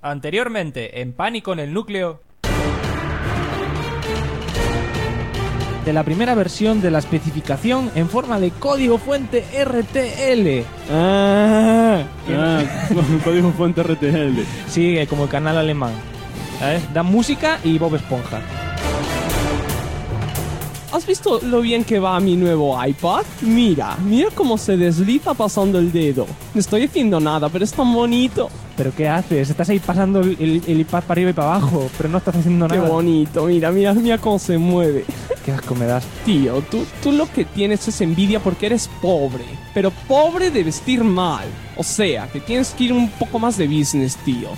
Anteriormente, en Pánico en el Núcleo, de la primera versión de la especificación en forma de código fuente RTL. Código fuente RTL. Sí, como el canal alemán. ¿Sabes? Da música y Bob Esponja. ¿Has visto lo bien que va mi nuevo iPad? Mira cómo se desliza pasando el dedo. No estoy haciendo nada, pero es tan bonito. ¿Pero qué haces? Estás ahí pasando el iPad para arriba y para abajo, pero no estás haciendo nada. Qué bonito, mira cómo se mueve. Qué asco me das. Tío, tú lo que tienes es envidia porque eres pobre. Pero pobre de vestir mal. O sea, que tienes que ir un poco más de business, tío.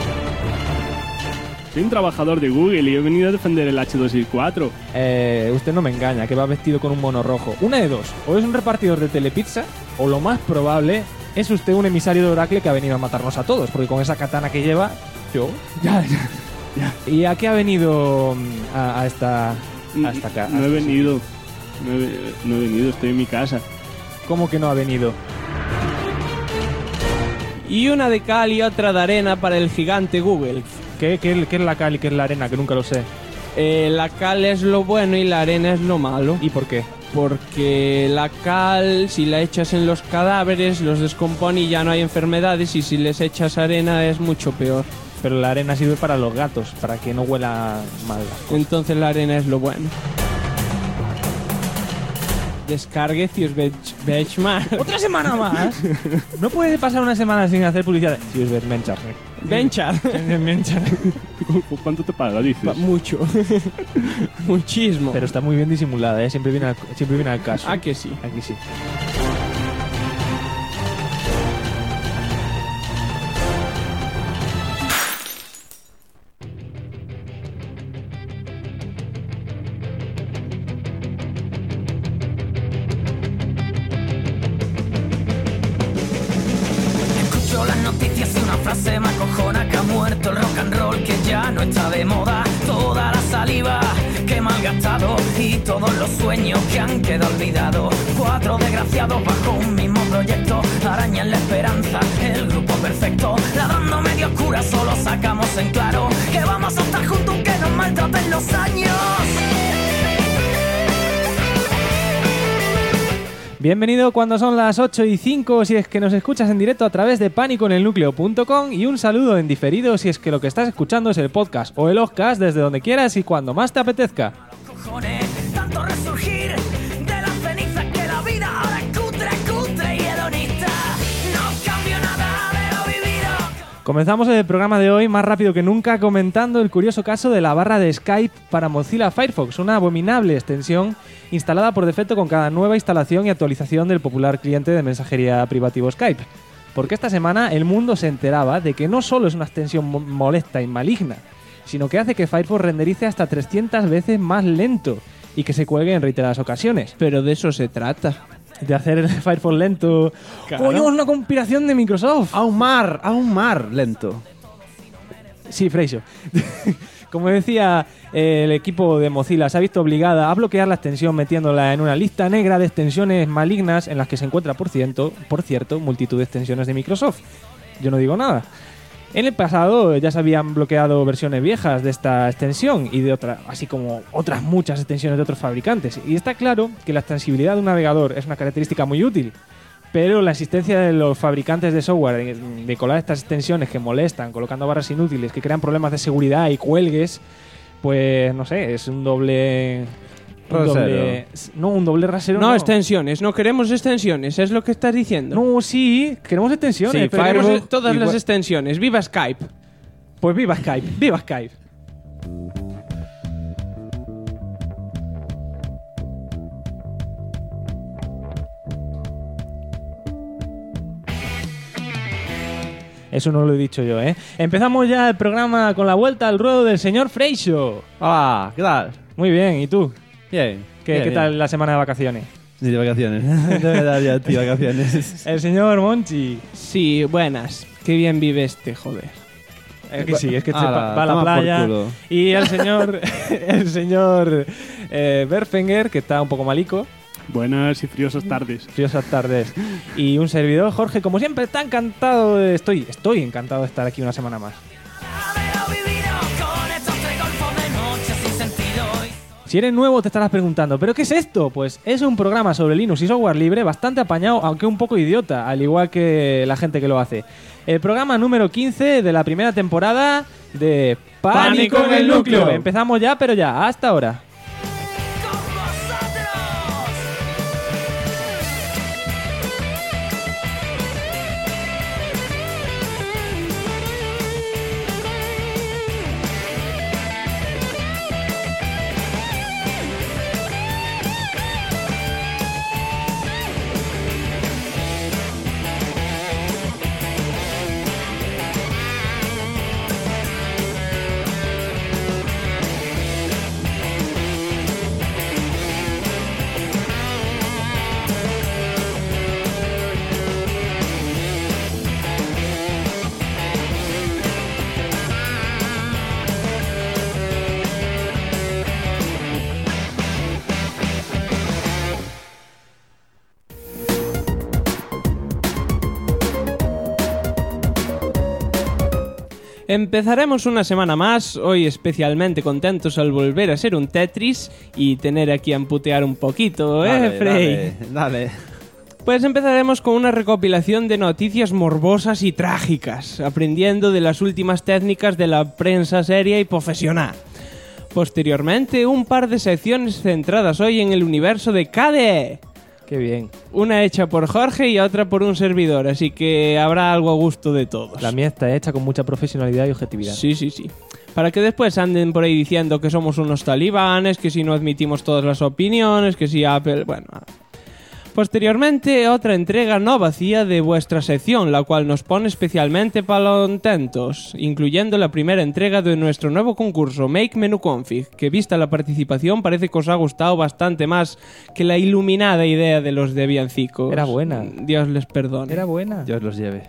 Soy un trabajador de Google y he venido a defender el H264. Usted no me engaña, que va vestido con un mono rojo. Una de dos, o es un repartidor de Telepizza, o lo más probable es usted un emisario de Oracle que ha venido a matarnos a todos, porque con esa katana que lleva, yo... Ya. ¿Y a qué ha venido a esta casa? No he venido, estoy en mi casa. ¿Cómo que no ha venido? Y una de cal y otra de arena para el gigante Google. ¿Qué es la cal y qué es la arena? Que nunca lo sé. La cal es lo bueno y la arena es lo malo. ¿Y por qué? Porque la cal, si la echas en los cadáveres, los descompone y ya no hay enfermedades. Y si les echas arena es mucho peor. Pero la arena sirve para los gatos, para que no huela mal. Entonces la arena es lo bueno. Descargue Cius Benchmark. ¿Otra semana más? No puede pasar una semana sin hacer publicidad. Cius Benchmark. ¿Cuánto te paga, dices? Mucho. Muchísimo. Pero está muy bien disimulada, ¿eh? Siempre viene al caso. Ah, que sí. Aquí sí. Se me acojona que ha muerto el rock and roll, que ya no está de moda. Toda la saliva que he malgastado y todos los sueños que han quedado olvidados. 4 desgraciados bajo un mismo proyecto, arañan la esperanza, el grupo perfecto. Ladrando medio oscura solo sacamos en claro que vamos a estar juntos aunque nos maltraten los años. Bienvenido cuando son las 8:05 si es que nos escuchas en directo a través de paniconelnucleo.com y un saludo en diferido si es que lo que estás escuchando es el podcast o el Oscast desde donde quieras y cuando más te apetezca. Tanto resurgir de las cenizas que la vida ahora es cutre y hedonista. No cambio nada de lo vivido. Comenzamos el programa de hoy más rápido que nunca comentando el curioso caso de la barra de Skype para Mozilla Firefox, una abominable extensión instalada por defecto con cada nueva instalación y actualización del popular cliente de mensajería privativo Skype. Porque esta semana el mundo se enteraba de que no solo es una extensión molesta y maligna, sino que hace que Firefox renderice hasta 300 veces más lento y que se cuelgue en reiteradas ocasiones. Pero de eso se trata. De hacer el Firefox lento. Claro. ¡Coño, es una conspiración de Microsoft! A un mar lento. Sí, Freixo. Como decía el equipo de Mozilla, se ha visto obligada a bloquear la extensión metiéndola en una lista negra de extensiones malignas en las que se encuentra, por cierto, multitud de extensiones de Microsoft. Yo no digo nada. En el pasado ya se habían bloqueado versiones viejas de esta extensión y de otra, así como otras muchas extensiones de otros fabricantes. Y está claro que la extensibilidad de un navegador es una característica muy útil, pero la existencia de los fabricantes de software de colar estas extensiones que molestan, colocando barras inútiles, que crean problemas de seguridad y cuelgues, pues no sé, es un doble rasero. No, extensiones, no queremos extensiones, es lo que estás diciendo. No, sí, queremos extensiones. Sí, pero queremos todas las extensiones. ¡Viva Skype! Pues viva Skype, viva Skype. Eso no lo he dicho yo, ¿eh? Empezamos ya el programa con la vuelta al ruedo del señor Freixo. Hola, ¿qué tal? Muy bien, ¿y tú? Bien. ¿Qué tal la semana de vacaciones? Sí, de vacaciones. Debe dar ya, tío, vacaciones. El señor Monchi. Sí, buenas. Qué bien vive este, joder. Es que sí, es que va a la toma por playa. culo. Y el señor Berfenger, que está un poco malico. Buenas y friosas tardes. Friosas tardes. Y un servidor, Jorge, como siempre, está encantado. Estoy encantado de estar aquí una semana más. Si eres nuevo te estarás preguntando, ¿pero qué es esto? Pues es un programa sobre Linux y software libre bastante apañado, aunque un poco idiota, al igual que la gente que lo hace. El programa número 15 de la primera temporada de Pánico en el Núcleo. Empezamos ya, pero ya, hasta ahora. Empezaremos una semana más, hoy especialmente contentos al volver a ser un Tetris y tener aquí a emputear un poquito, Frey? Dale. Pues empezaremos con una recopilación de noticias morbosas y trágicas, aprendiendo de las últimas técnicas de la prensa seria y profesional. Posteriormente, un par de secciones centradas hoy en el universo de KDE. Qué bien. Una hecha por Jorge y otra por un servidor, así que habrá algo a gusto de todos. La mía está hecha con mucha profesionalidad y objetividad. Sí. Para que después anden por ahí diciendo que somos unos talibanes, que si no admitimos todas las opiniones, que si Apple... Bueno... Posteriormente, otra entrega no vacía de vuestra sección, la cual nos pone especialmente contentos, incluyendo la primera entrega de nuestro nuevo concurso, Make Menu Config, que vista la participación parece que os ha gustado bastante más que la iluminada idea de los debiancicos. Era buena. Dios les perdone. Era buena. Dios los lleve.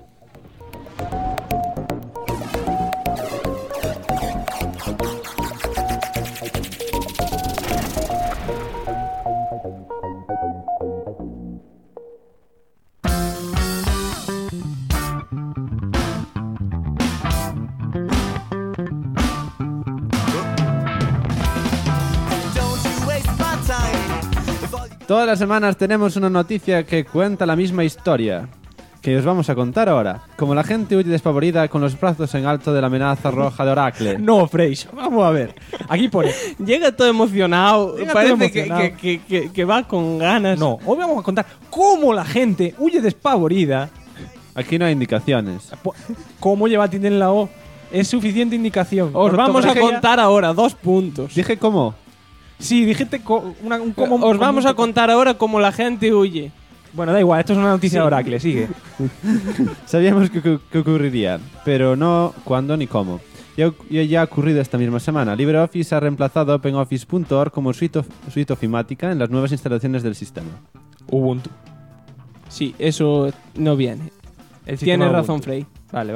Todas las semanas tenemos una noticia que cuenta la misma historia, que os vamos a contar ahora. Como la gente huye despavorida con los brazos en alto de la amenaza roja de Oracle. No, Freix, vamos a ver. Aquí pone... Llega todo emocionado, parece que va con ganas. No, hoy vamos a contar cómo la gente huye despavorida. Aquí no hay indicaciones. ¿Cómo lleva tilde en la O? Es suficiente indicación. Os vamos a contar ahora 2 puntos. Dije cómo. Sí, dijiste un cómo... Os vamos a contar ahora cómo la gente huye. Bueno, da igual, esto es una noticia de Oracle, sigue. Sabíamos que ocurriría, pero no cuándo ni cómo. Ya ha ocurrido esta misma semana. LibreOffice ha reemplazado OpenOffice.org como suite ofimática en las nuevas instalaciones del sistema. Ubuntu. Sí, eso no viene. Tienes razón, Frey. Vale.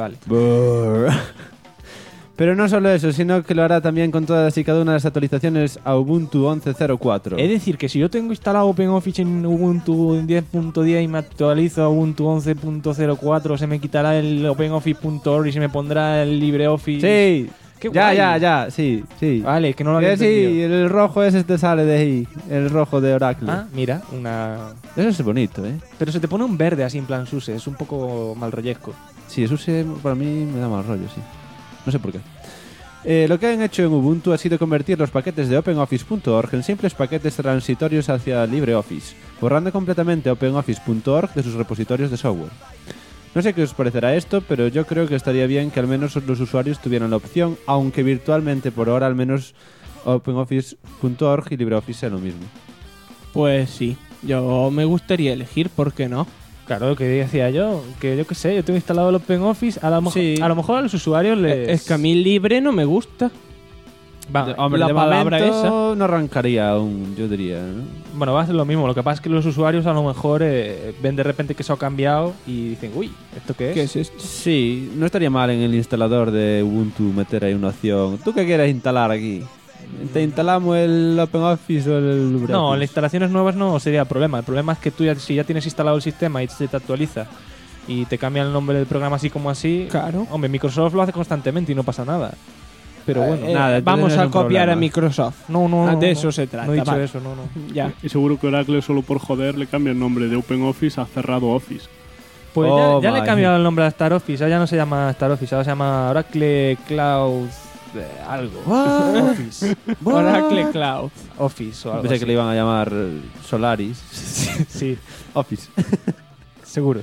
Pero no solo eso, sino que lo hará también con todas y cada una de las actualizaciones a Ubuntu 11.04. Es decir, que si yo tengo instalado OpenOffice en Ubuntu 10.10 y me actualizo a Ubuntu 11.04, ¿se me quitará el OpenOffice.org y se me pondrá el LibreOffice? Sí. ¡Qué guay! Ya, sí. Vale, que no lo había entendido. Sí, el rojo ese te sale de ahí, el rojo de Oracle. Ah, mira, una... Eso es bonito, ¿eh? Pero se te pone un verde así en plan SUSE, es un poco mal rollesco. Sí, SUSE para mí me da mal rollo, sí. No sé por qué. Lo que han hecho en Ubuntu ha sido convertir los paquetes de OpenOffice.org en simples paquetes transitorios hacia LibreOffice, borrando completamente OpenOffice.org de sus repositorios de software. No sé qué os parecerá esto, pero yo creo que estaría bien que al menos los usuarios tuvieran la opción, aunque virtualmente por ahora al menos OpenOffice.org y LibreOffice sean lo mismo. Pues sí, yo me gustaría elegir, ¿por qué no? Claro, lo que decía yo, que yo qué sé, yo tengo instalado el OpenOffice, a lo mejor a los usuarios les... Es que a mí libre no me gusta. Hombre, la de palabra momento esa. no arrancaría aún, yo diría, ¿no? Bueno, va a ser lo mismo, lo que pasa es que los usuarios a lo mejor ven de repente que eso ha cambiado y dicen, uy, ¿esto qué es? ¿Qué es esto? Sí, no estaría mal en el instalador de Ubuntu meter ahí una opción. ¿Tú qué quieres instalar aquí? ¿Te instalamos el OpenOffice o el LibreOffice? No, en las instalaciones nuevas no sería el problema. El problema es que tú si ya tienes instalado el sistema y se te actualiza y te cambia el nombre del programa así como así... Claro. Hombre, Microsoft lo hace constantemente y no pasa nada. pero bueno. nada, vamos entonces a es un copiar problema. a Microsoft. No, De eso se trata. No he dicho vale. eso, no. Ya. Y seguro que Oracle, solo por joder, le cambia el nombre de OpenOffice a Cerrado Office. Pues Oh, ya le he my. cambiado el nombre a Star Office. Ahora ya no se llama Star Office, ahora se llama Oracle Cloud algo. Office. Oracle Cloud. Office o algo Pensé así. que le iban a llamar Solaris. Sí, Office. seguro.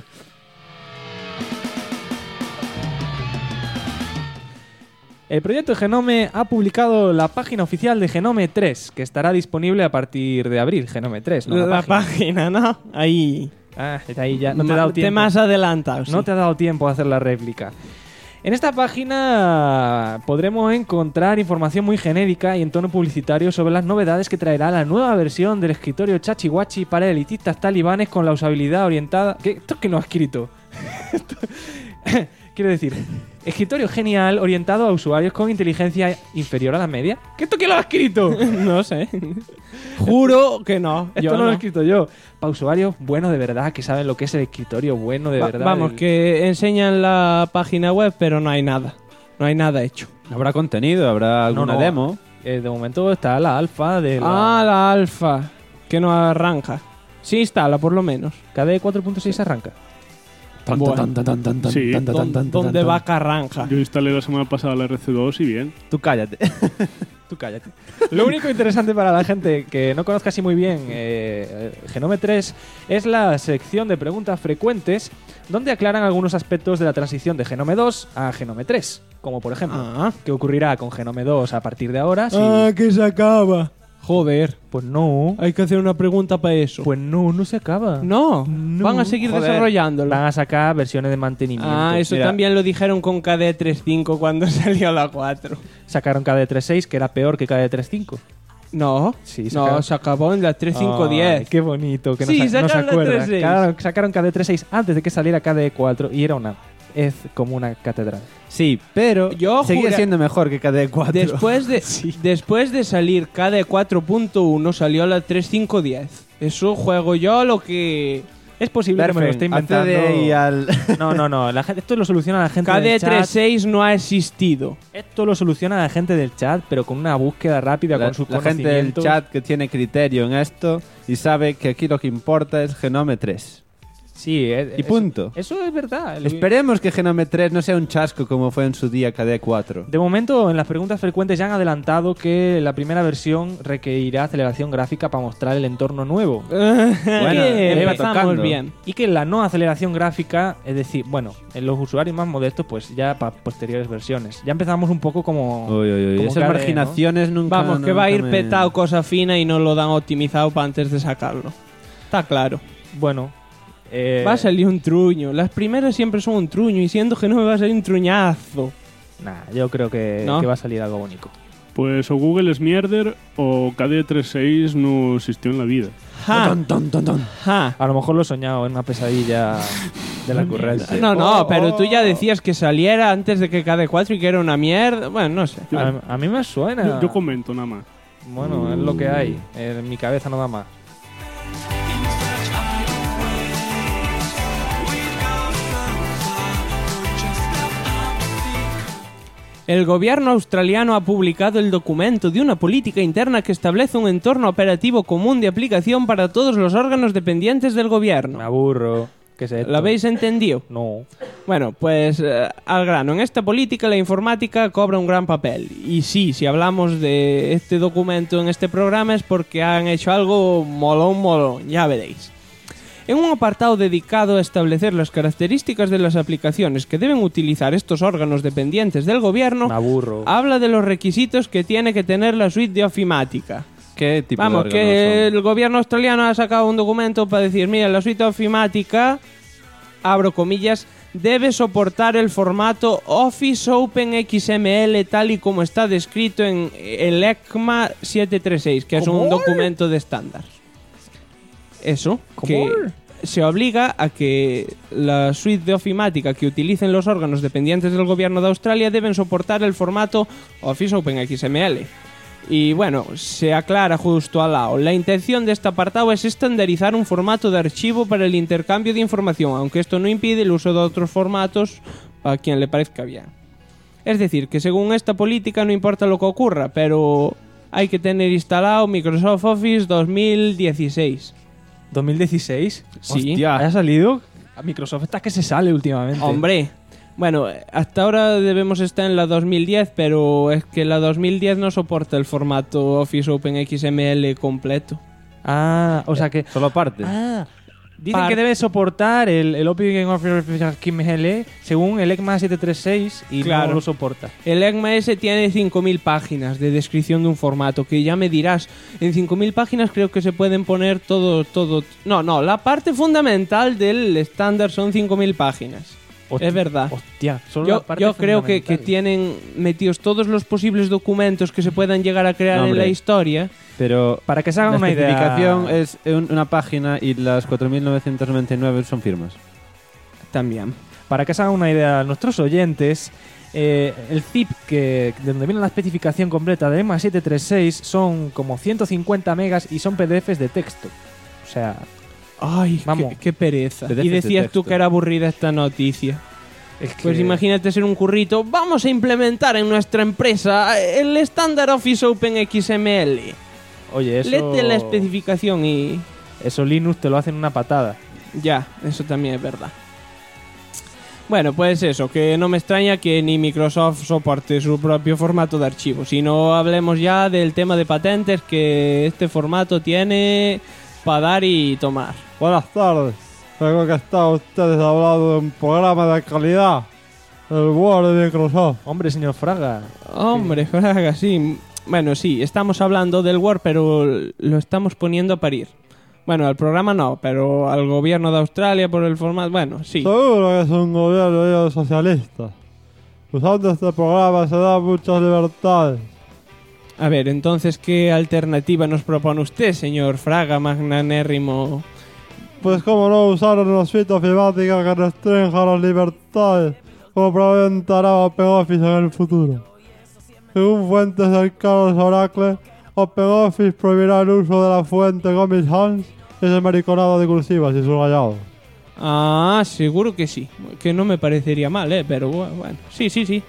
El proyecto Genome ha publicado la página oficial de Genome 3, que estará disponible a partir de abril. Genome 3, ¿no? La página, ¿no? Ahí. Ah, ahí ya no te he dado tiempo. Temas adelantados. No te ha dado tiempo a hacer la réplica. En esta página podremos encontrar información muy genérica y en tono publicitario sobre las novedades que traerá la nueva versión del escritorio Chachihuachi para elitistas talibanes con la usabilidad orientada... ¿Qué? ¿Esto es que no ha escrito? Quiero decir, escritorio genial orientado a usuarios con inteligencia inferior a la media. ¿Qué esto quién lo ha escrito? No sé. Juro que no. Esto Yo no lo no. he escrito yo. Para usuarios buenos de verdad, que saben lo que es el escritorio bueno de verdad. Vamos, que enseñan la página web, pero no hay nada. No hay nada hecho. Habrá contenido, habrá alguna no. demo. De momento está la alfa de La alfa. Que no arranca. Sí instala, por lo menos. KDE 4.6 arranca. Bueno. Sí. ¿Dónde va que arranca? Yo instalé la semana pasada la RC2 y bien. Tú cállate. Tú cállate. Lo único interesante para la gente que no conozca así muy bien Genome 3 es la sección de preguntas frecuentes donde aclaran algunos aspectos de la transición de Genome 2 a Genome 3. Como por ejemplo, ¿qué ocurrirá con Genome 2 a partir de ahora? Si... que se acaba. Joder. Pues no. Hay que hacer una pregunta para eso. Pues no se acaba. no. No. Van a seguir Joder. desarrollándolo. Van a sacar versiones de mantenimiento. Eso Mira, también lo dijeron con KDE 3.5 cuando salió la 4. sacaron KDE 3.6, que era peor que KDE 3.5. No, Sí, no, sacaron- se acabó en la Ay, 3.5.10. qué bonito que Sí, no se sacaron la acuerdan. 3.6. Claro, sacaron KDE 3.6 antes de que saliera KDE 4 y era es como una catedral. Sí, pero Yo seguía jura- siendo mejor que KDE 4. Después de salir KDE 4.1 salió la 3.5.10. Eso juego yo lo que... Es posible que me lo esté inventando. accede ahí al... No. Esto lo soluciona la gente KDE del chat. 3.6 no ha existido. Esto lo soluciona la gente del chat, pero con una búsqueda rápida, la, con sus la gente del conocimientos. chat que tiene criterio en esto y sabe que aquí lo que importa es Genome 3. Sí, Y punto. Eso es verdad. Esperemos que Genome 3 no sea un chasco como fue en su día KDE 4. De momento, en las preguntas frecuentes ya han adelantado que la primera versión requerirá aceleración gráfica para mostrar el entorno nuevo. Bueno, que iba empezamos tocando. bien. Y que la no aceleración gráfica, es decir, bueno, en los usuarios más modestos, pues ya para posteriores versiones. Ya empezamos un poco como... Uy, uy, uy. como Esas KDE, ¿no? marginaciones nunca... Vamos, que va a ir nunca me- petado cosa fina y no lo dan optimizado para antes de sacarlo. Está claro. Bueno, Va a salir un truño. Las primeras siempre son un truño y siendo que no me va a salir un truñazo. nah, yo creo que ¿No? va a salir algo bonito. Pues o Google es mierder o KDE 3.6 no existió en la vida. Ja. Ja. A lo mejor lo he soñado en una pesadilla de la ocurrencia. No, pero tú ya decías que saliera antes de que KDE 4 y que era una mierda. Bueno, no sé. A mí me suena. Yo comento nada más. Bueno, es lo que hay. En mi cabeza no da más. El gobierno australiano ha publicado el documento de una política interna que establece un entorno operativo común de aplicación para todos los órganos dependientes del Me gobierno. aburro. ¿Qué es esto? ¿Lo habéis entendido? No. Bueno, pues al grano. En esta política la informática cobra un gran papel. Y sí, si hablamos de este documento en este programa es porque han hecho algo molón, ya veréis. En un apartado dedicado a establecer las características de las aplicaciones que deben utilizar estos órganos dependientes del gobierno, Me aburro. habla de los requisitos que tiene que tener la suite de ofimática. ¿Qué tipo Vamos, de que órganos el gobierno australiano ha sacado un documento para decir, mira, la suite ofimática, abro comillas, debe soportar el formato Office Open XML tal y como está descrito en el ECMA 736, que es un documento de estándar. Eso, que se obliga a que la suite de ofimática que utilicen los órganos dependientes del gobierno de Australia deben soportar el formato Office Open XML. Y bueno, se aclara justo al lado. La intención de este apartado es estandarizar un formato de archivo para el intercambio de información, aunque esto no impide el uso de otros formatos a quien le parezca bien. Es decir, que según esta política no importa lo que ocurra, pero hay que tener instalado Microsoft Office 2016. ¿2016? Sí. Hostia, ¿ha salido? A Microsoft está que se sale últimamente. Hombre, bueno, hasta ahora debemos estar en la 2010, pero es que la 2010 no soporta el formato Office OpenXML completo. Ah, o sea que... Solo parte. Ah, dicen que debe soportar el OpenXML según el ECMA 736 y Claro. no lo soporta. El ECMAS tiene 5.000 páginas de descripción de un formato, que ya me dirás, en 5.000 páginas creo que se pueden poner todo... No, la parte fundamental del estándar son 5.000 páginas. Hostia, Es verdad. Hostia, solo Yo la parte creo que fundamental. tienen metidos todos los posibles documentos que se puedan llegar a crear No, en hombre. la historia. Pero Para que se hagan la una idea... especificación es una página y las 4.999 son firmas. También. Para que se hagan una idea nuestros oyentes, el zip de donde viene la especificación completa del ECMA 736 son como 150 megas y son PDFs de texto. O sea, Ay, Vamos. qué pereza. PDFs Y de decías tú texto. que era aburrida esta noticia. es que... Pues imagínate ser un currito. Vamos a implementar en nuestra empresa el estándar Office OpenXML. Oye, eso... Léete la especificación y... Eso Linux te lo hace en una patada. Ya, eso también es verdad. Bueno, pues eso, que no me extraña que ni Microsoft soporte su propio formato de archivo. Si no hablemos ya del tema de patentes, que este formato tiene para dar y tomar. Buenas tardes. Creo que están ustedes hablando de un programa de calidad. El Word de Microsoft. Hombre, señor Fraga. Hombre, Fraga, sí. Bueno, sí, estamos hablando del Word, pero lo estamos poniendo a parir. Bueno, al programa no, pero al gobierno de Australia por el formato... Bueno, sí. Seguro que es un gobierno socialista. Usando este programa se dan muchas libertades. A ver, entonces, ¿qué alternativa nos propone usted, señor Fraga, magnanérrimo? Pues como no usar una suite ofimática que restrinja las libertades, como probablemente hará OpenOffice en el futuro. Según fuentes cercanas a Oracle, OpenOffice prohibirá el uso de la fuente Comic Sans y ese mariconado de cursivas y subrayados. Ah, seguro que sí. Que no me parecería mal, pero bueno. Sí.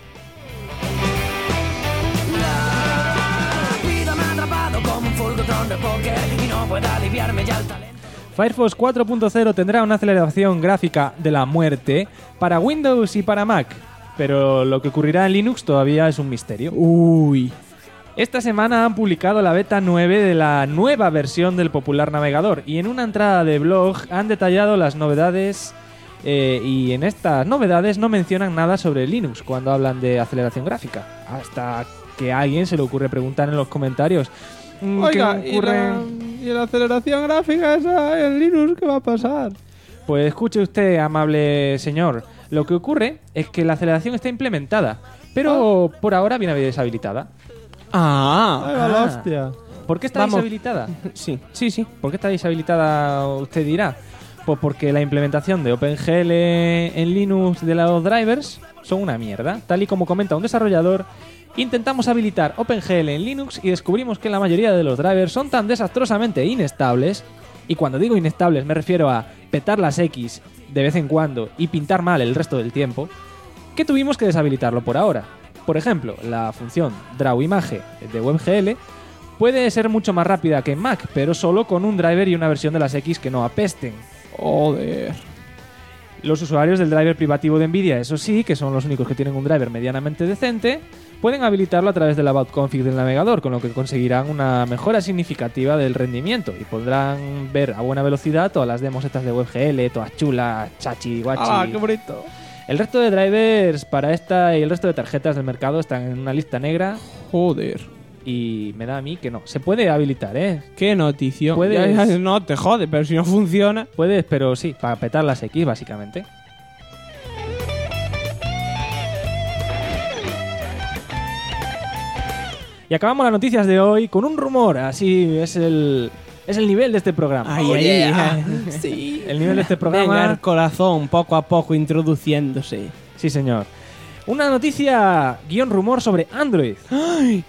La vida me ha atrapado como un fulgotón de póker y no puedo aliviarme ya el talento. Firefox 4.0 tendrá una aceleración gráfica de la muerte para Windows y para Mac, pero lo que ocurrirá en Linux todavía es un misterio. Uy. Esta semana han publicado la beta 9 de la nueva versión del popular navegador y en una entrada de blog han detallado las novedades y en estas novedades no mencionan nada sobre Linux cuando hablan de aceleración gráfica. Hasta que a alguien se le ocurre preguntar en los comentarios. Oiga, ¿qué ocurre? ¿y la aceleración gráfica esa en Linux qué va a pasar? Pues escuche usted, amable señor. Lo que ocurre es que la aceleración está implementada, pero por ahora viene deshabilitada. Ah, ¡Ay, va la hostia! ¿Por qué está Vamos. deshabilitada? sí. ¿Por qué está deshabilitada, usted dirá? Pues porque la implementación de OpenGL en Linux de los drivers son una mierda. Tal y como comenta un desarrollador, intentamos habilitar OpenGL en Linux y descubrimos que la mayoría de los drivers son tan desastrosamente inestables, y cuando digo inestables me refiero a petar las X de vez en cuando y pintar mal el resto del tiempo, que tuvimos que deshabilitarlo por ahora. Por ejemplo, la función drawimage de WebGL puede ser mucho más rápida que en Mac, pero solo con un driver y una versión de las X que no apesten. Joder. Los usuarios del driver privativo de Nvidia, eso sí, que son los únicos que tienen un driver medianamente decente, pueden habilitarlo a través del about config del navegador, con lo que conseguirán una mejora significativa del rendimiento y podrán ver a buena velocidad todas las demos estas de WebGL, todas chulas, chachi, guachi. Ah, qué bonito. El resto de drivers para esta y el resto de tarjetas del mercado están en una lista negra Joder. y me da a mí que no. Se puede habilitar, ¿eh? Qué notición. Puedes- Ya, no te jode, pero si no funciona. Puedes, pero sí, para petar las X, básicamente. Y acabamos las noticias de hoy con un rumor. Así es el nivel de este programa. Sí. El nivel de este Venga, programa. el corazón poco a poco introduciéndose. Sí, señor. Una noticia guión rumor sobre Android. Ay,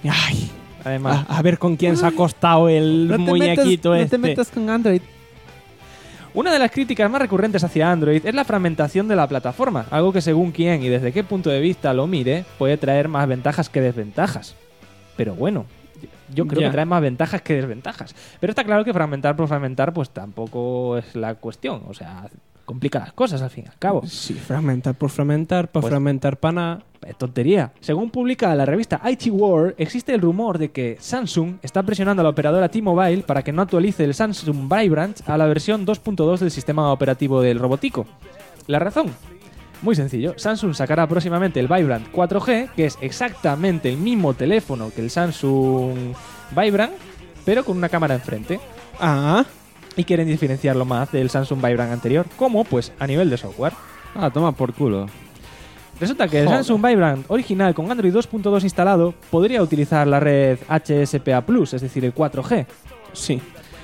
Además, a ver con quién se ha acostado el muñequito este. con Android. Una de las críticas más recurrentes hacia Android es la fragmentación de la plataforma, algo que según quién y desde qué punto de vista lo mire, puede traer más ventajas que desventajas. Pero bueno, yo creo Ya. que trae más ventajas que desventajas. Pero está claro que fragmentar por fragmentar pues tampoco es la cuestión, o sea, complica las cosas al fin y al cabo. Sí, fragmentar por fragmentar, para Pues- fragmentar pana. Es tontería. Según publica la revista IT World, existe el rumor de que Samsung está presionando a la operadora T-Mobile para que no actualice el Samsung Vibrant a la versión 2.2 del sistema operativo del robotico. ¿La razón? Muy sencillo. Samsung sacará próximamente el Vibrant 4G, que es exactamente el mismo teléfono que el Samsung Vibrant, pero con una cámara enfrente. Ah, Y quieren diferenciarlo más del Samsung Vibrant anterior. ¿Cómo? Pues a nivel de software. Ah, toma por culo. Resulta que el Samsung Vibrant original con Android 2.2 instalado podría utilizar la red HSPA+, es decir, el 4G. sí.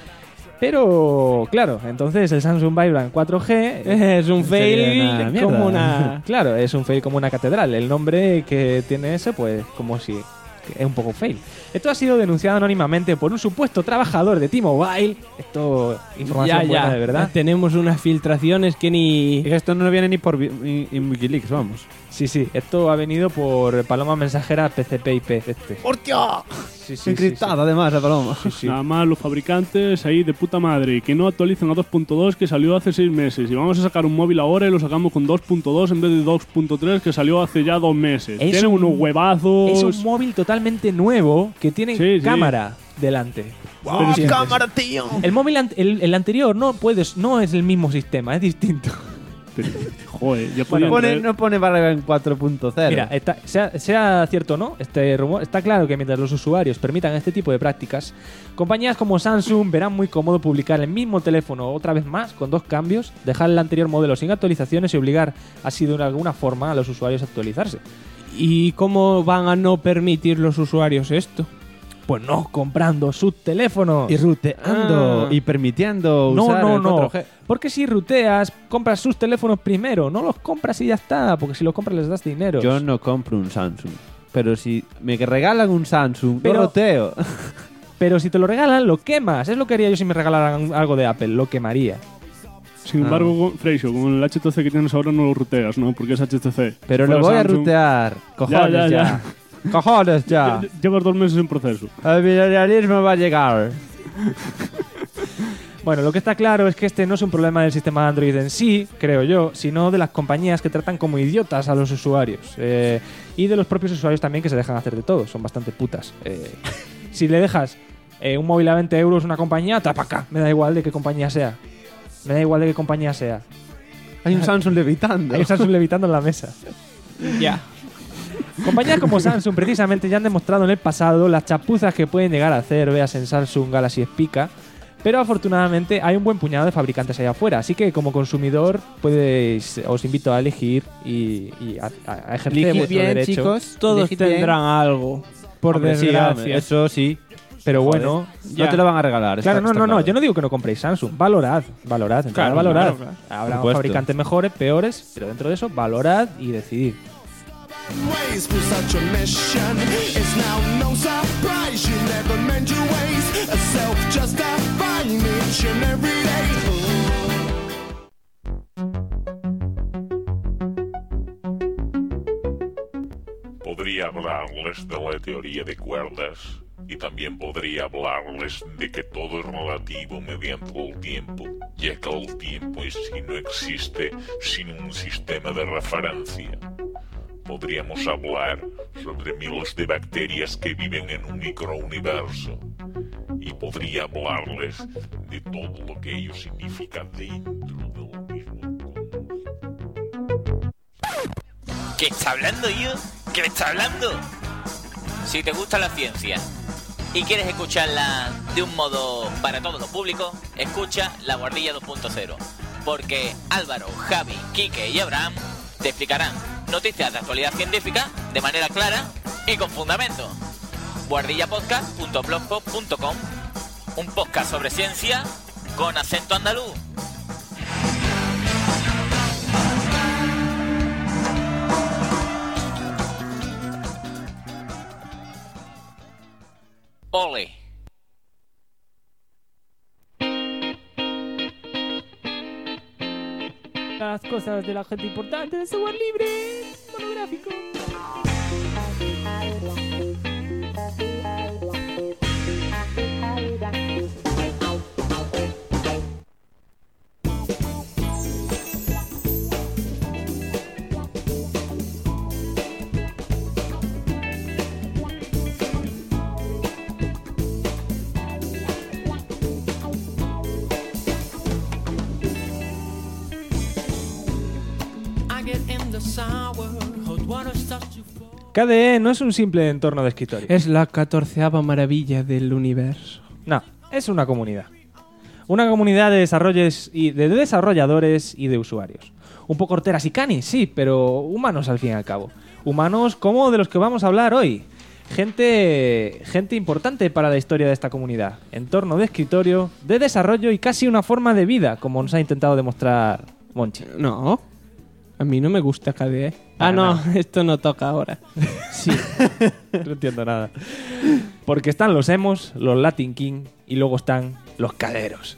Pero, claro, entonces el Samsung Vibrant 4G Es un Sería una fail mierda. como una... claro, es un fail como una catedral. El nombre que tiene ese, pues, como si es un poco fail. Esto ha sido denunciado anónimamente por un supuesto trabajador de T-Mobile. Esto, información buena de verdad. Tenemos unas filtraciones que ni... Y esto no viene ni por Wikileaks, vamos. Sí, sí, esto ha venido por Paloma Mensajera PCP-IP. ¡Hostia! Sí, sí, Encriptada, además, la paloma. sí, sí. Nada más los fabricantes ahí de puta madre que no actualizan a 2.2 que salió hace 6 meses y vamos a sacar un móvil ahora y lo sacamos con 2.2 en vez de 2.3 que salió hace ya 2 meses. Es Tienen un- unos huevazos. Es un móvil totalmente nuevo que tiene Sí, sí. cámara delante. Pero sí, tío! El móvil el anterior no es el mismo sistema, es distinto. pero, joder, ya podían Pone, traer- no pone Vibrant 4.0. Mira, sea cierto o no, este rumor, está claro que mientras los usuarios permitan este tipo de prácticas, compañías como Samsung verán muy cómodo publicar el mismo teléfono otra vez más con 2 cambios, dejar el anterior modelo sin actualizaciones y obligar así de alguna forma a los usuarios a actualizarse. ¿Y cómo van a no permitir los usuarios esto? Pues no comprando sus teléfonos. y ruteando Ah. y permitiendo No, usar no, el no. 4G. Porque si ruteas, compras sus teléfonos primero. No los compras y ya está. Porque si los compras les das dinero. Yo no compro un Samsung. Pero si me regalan un Samsung, Pero- lo roteo. Pero si te lo regalan, lo quemas. Es lo que haría yo si me regalaran algo de Apple. Lo quemaría. Sin embargo, Freixo, con el HTC que tienes ahora no lo ruteas, ¿no? Porque es HTC. Pero Si lo fuera voy a Samsung- rutear. Cojones Ya, ya. ya, Cojones ya. Llevas 2 meses en proceso. El milenialismo va a llegar. Bueno, lo que está claro es que este no es un problema del sistema Android en sí, creo yo, sino de las compañías que tratan como idiotas a los usuarios. Y de los propios usuarios también que se dejan hacer de todo. Son bastante putas. Si le dejas un móvil a 20 euros a una compañía, tapa acá. Me da igual de qué compañía sea. Me da igual de qué compañía sea. Hay un Samsung levitando. Hay un Samsung levitando en la mesa. Ya. Compañías como Samsung precisamente ya han demostrado en el pasado las chapuzas que pueden llegar a hacer, veas en Samsung Galaxy Spica, pero afortunadamente hay un buen puñado de fabricantes allá afuera, así que como consumidor os invito a elegir y a ejercer Elegid vuestro bien, derecho. chicos. Todos Elegid bien. tendrán algo, por Hombre, sí, desgracia. hombre, eso sí. Pero Joder. bueno, No te lo van a regalar. claro, está- no, está claro. yo no digo que no compréis Samsung, valorad, entrad Claro, a valorar. claro, Habrá Por supuesto. fabricantes mejores, peores, pero dentro de eso valorad y decidid. ways for such a mission. It's now no surprise you never meant your ways. A self-justifying each and every day. Podría hablarles de la teoría de cuerdas y también podría hablarles de que todo es relativo mediante el tiempo, ya que el tiempo en sí no existe sin un sistema de referencia. Podríamos hablar sobre miles de bacterias que viven en un microuniverso y podría hablarles de todo lo que ello significa dentro del mismo cosmos. ¿Qué está hablando yo? ¿Qué me está hablando? Si te gusta la ciencia y quieres escucharla de un modo para todo lo público, escucha La Guardilla 2.0, porque Álvaro, Javi, Quique y Abraham te explicarán noticias de actualidad científica de manera clara y con fundamento. guardillapodcast.blogspot.com, un podcast sobre ciencia con acento andaluz. Ole. las cosas de la gente importante de software libre monográfico. KDE no es un simple entorno de escritorio. Es la 14ª maravilla del universo. No, es una comunidad. Una comunidad de desarrolladores y de usuarios. Un poco horteras y canis, sí, pero humanos al fin y al cabo. Humanos como de los que vamos a hablar hoy. Gente importante para la historia de esta comunidad. Entorno de escritorio, de desarrollo y casi una forma de vida, como nos ha intentado demostrar Monchi. No, a mí no me gusta KDE. No, esto no toca ahora. Sí. No entiendo nada. Porque están los emos, los Latin King y luego están los caderos.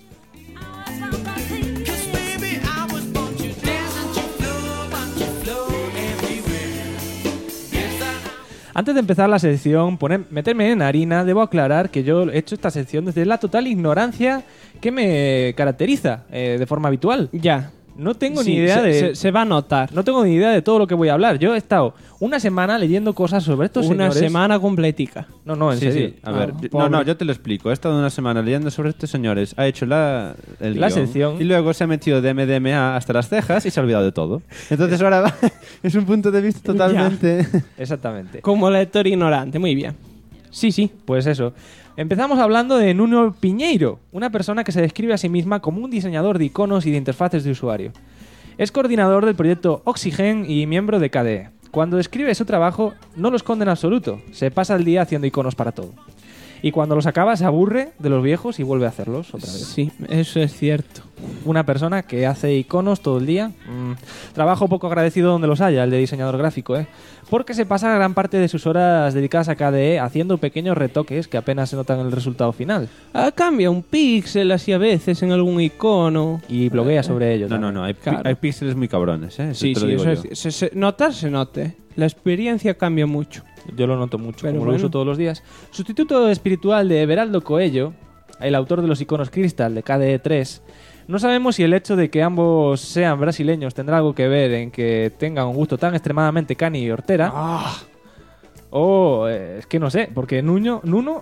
Antes de empezar la sección, meterme en harina, debo aclarar que yo he hecho esta sección desde la total ignorancia que me caracteriza de forma habitual. Ya. No tengo ni idea de... Se va a notar. No tengo ni idea de todo lo que voy a hablar. Yo he estado una semana leyendo cosas sobre estos señores. Una semana completica. No, en serio. Sí. A ver, yo te lo explico. He estado una semana leyendo sobre estos señores. Ha hecho la sección. Y luego se ha metido de MDMA hasta las cejas y se ha olvidado de todo. Entonces ahora es un punto de vista totalmente... Exactamente. Como lector ignorante. Muy bien. Sí. Pues eso. Empezamos hablando de Nuno Piñeiro, una persona que se describe a sí misma como un diseñador de iconos y de interfaces de usuario. Es coordinador del proyecto Oxygen y miembro de KDE. Cuando describe su trabajo, no lo esconde en absoluto. Se pasa el día haciendo iconos para todo. Y cuando los acaba, se aburre de los viejos y vuelve a hacerlos otra vez. Sí, eso es cierto. Una persona que hace iconos todo el día. Trabajo poco agradecido donde los haya, el de diseñador gráfico, porque se pasa gran parte de sus horas dedicadas a KDE haciendo pequeños retoques que apenas se notan en el resultado final. Cambia un píxel así a veces en algún icono. Y bloguea sobre ello. No, hay píxeles muy cabrones, Sí, eso es, notar se note. La experiencia cambia mucho. Yo lo noto mucho, pero como lo uso todos los días. Sustituto espiritual de Everaldo Coello, el autor de los iconos Crystal de KDE 3, no sabemos si el hecho de que ambos sean brasileños tendrá algo que ver en que tengan un gusto tan extremadamente cani y hortera. O es que no sé, porque Nuno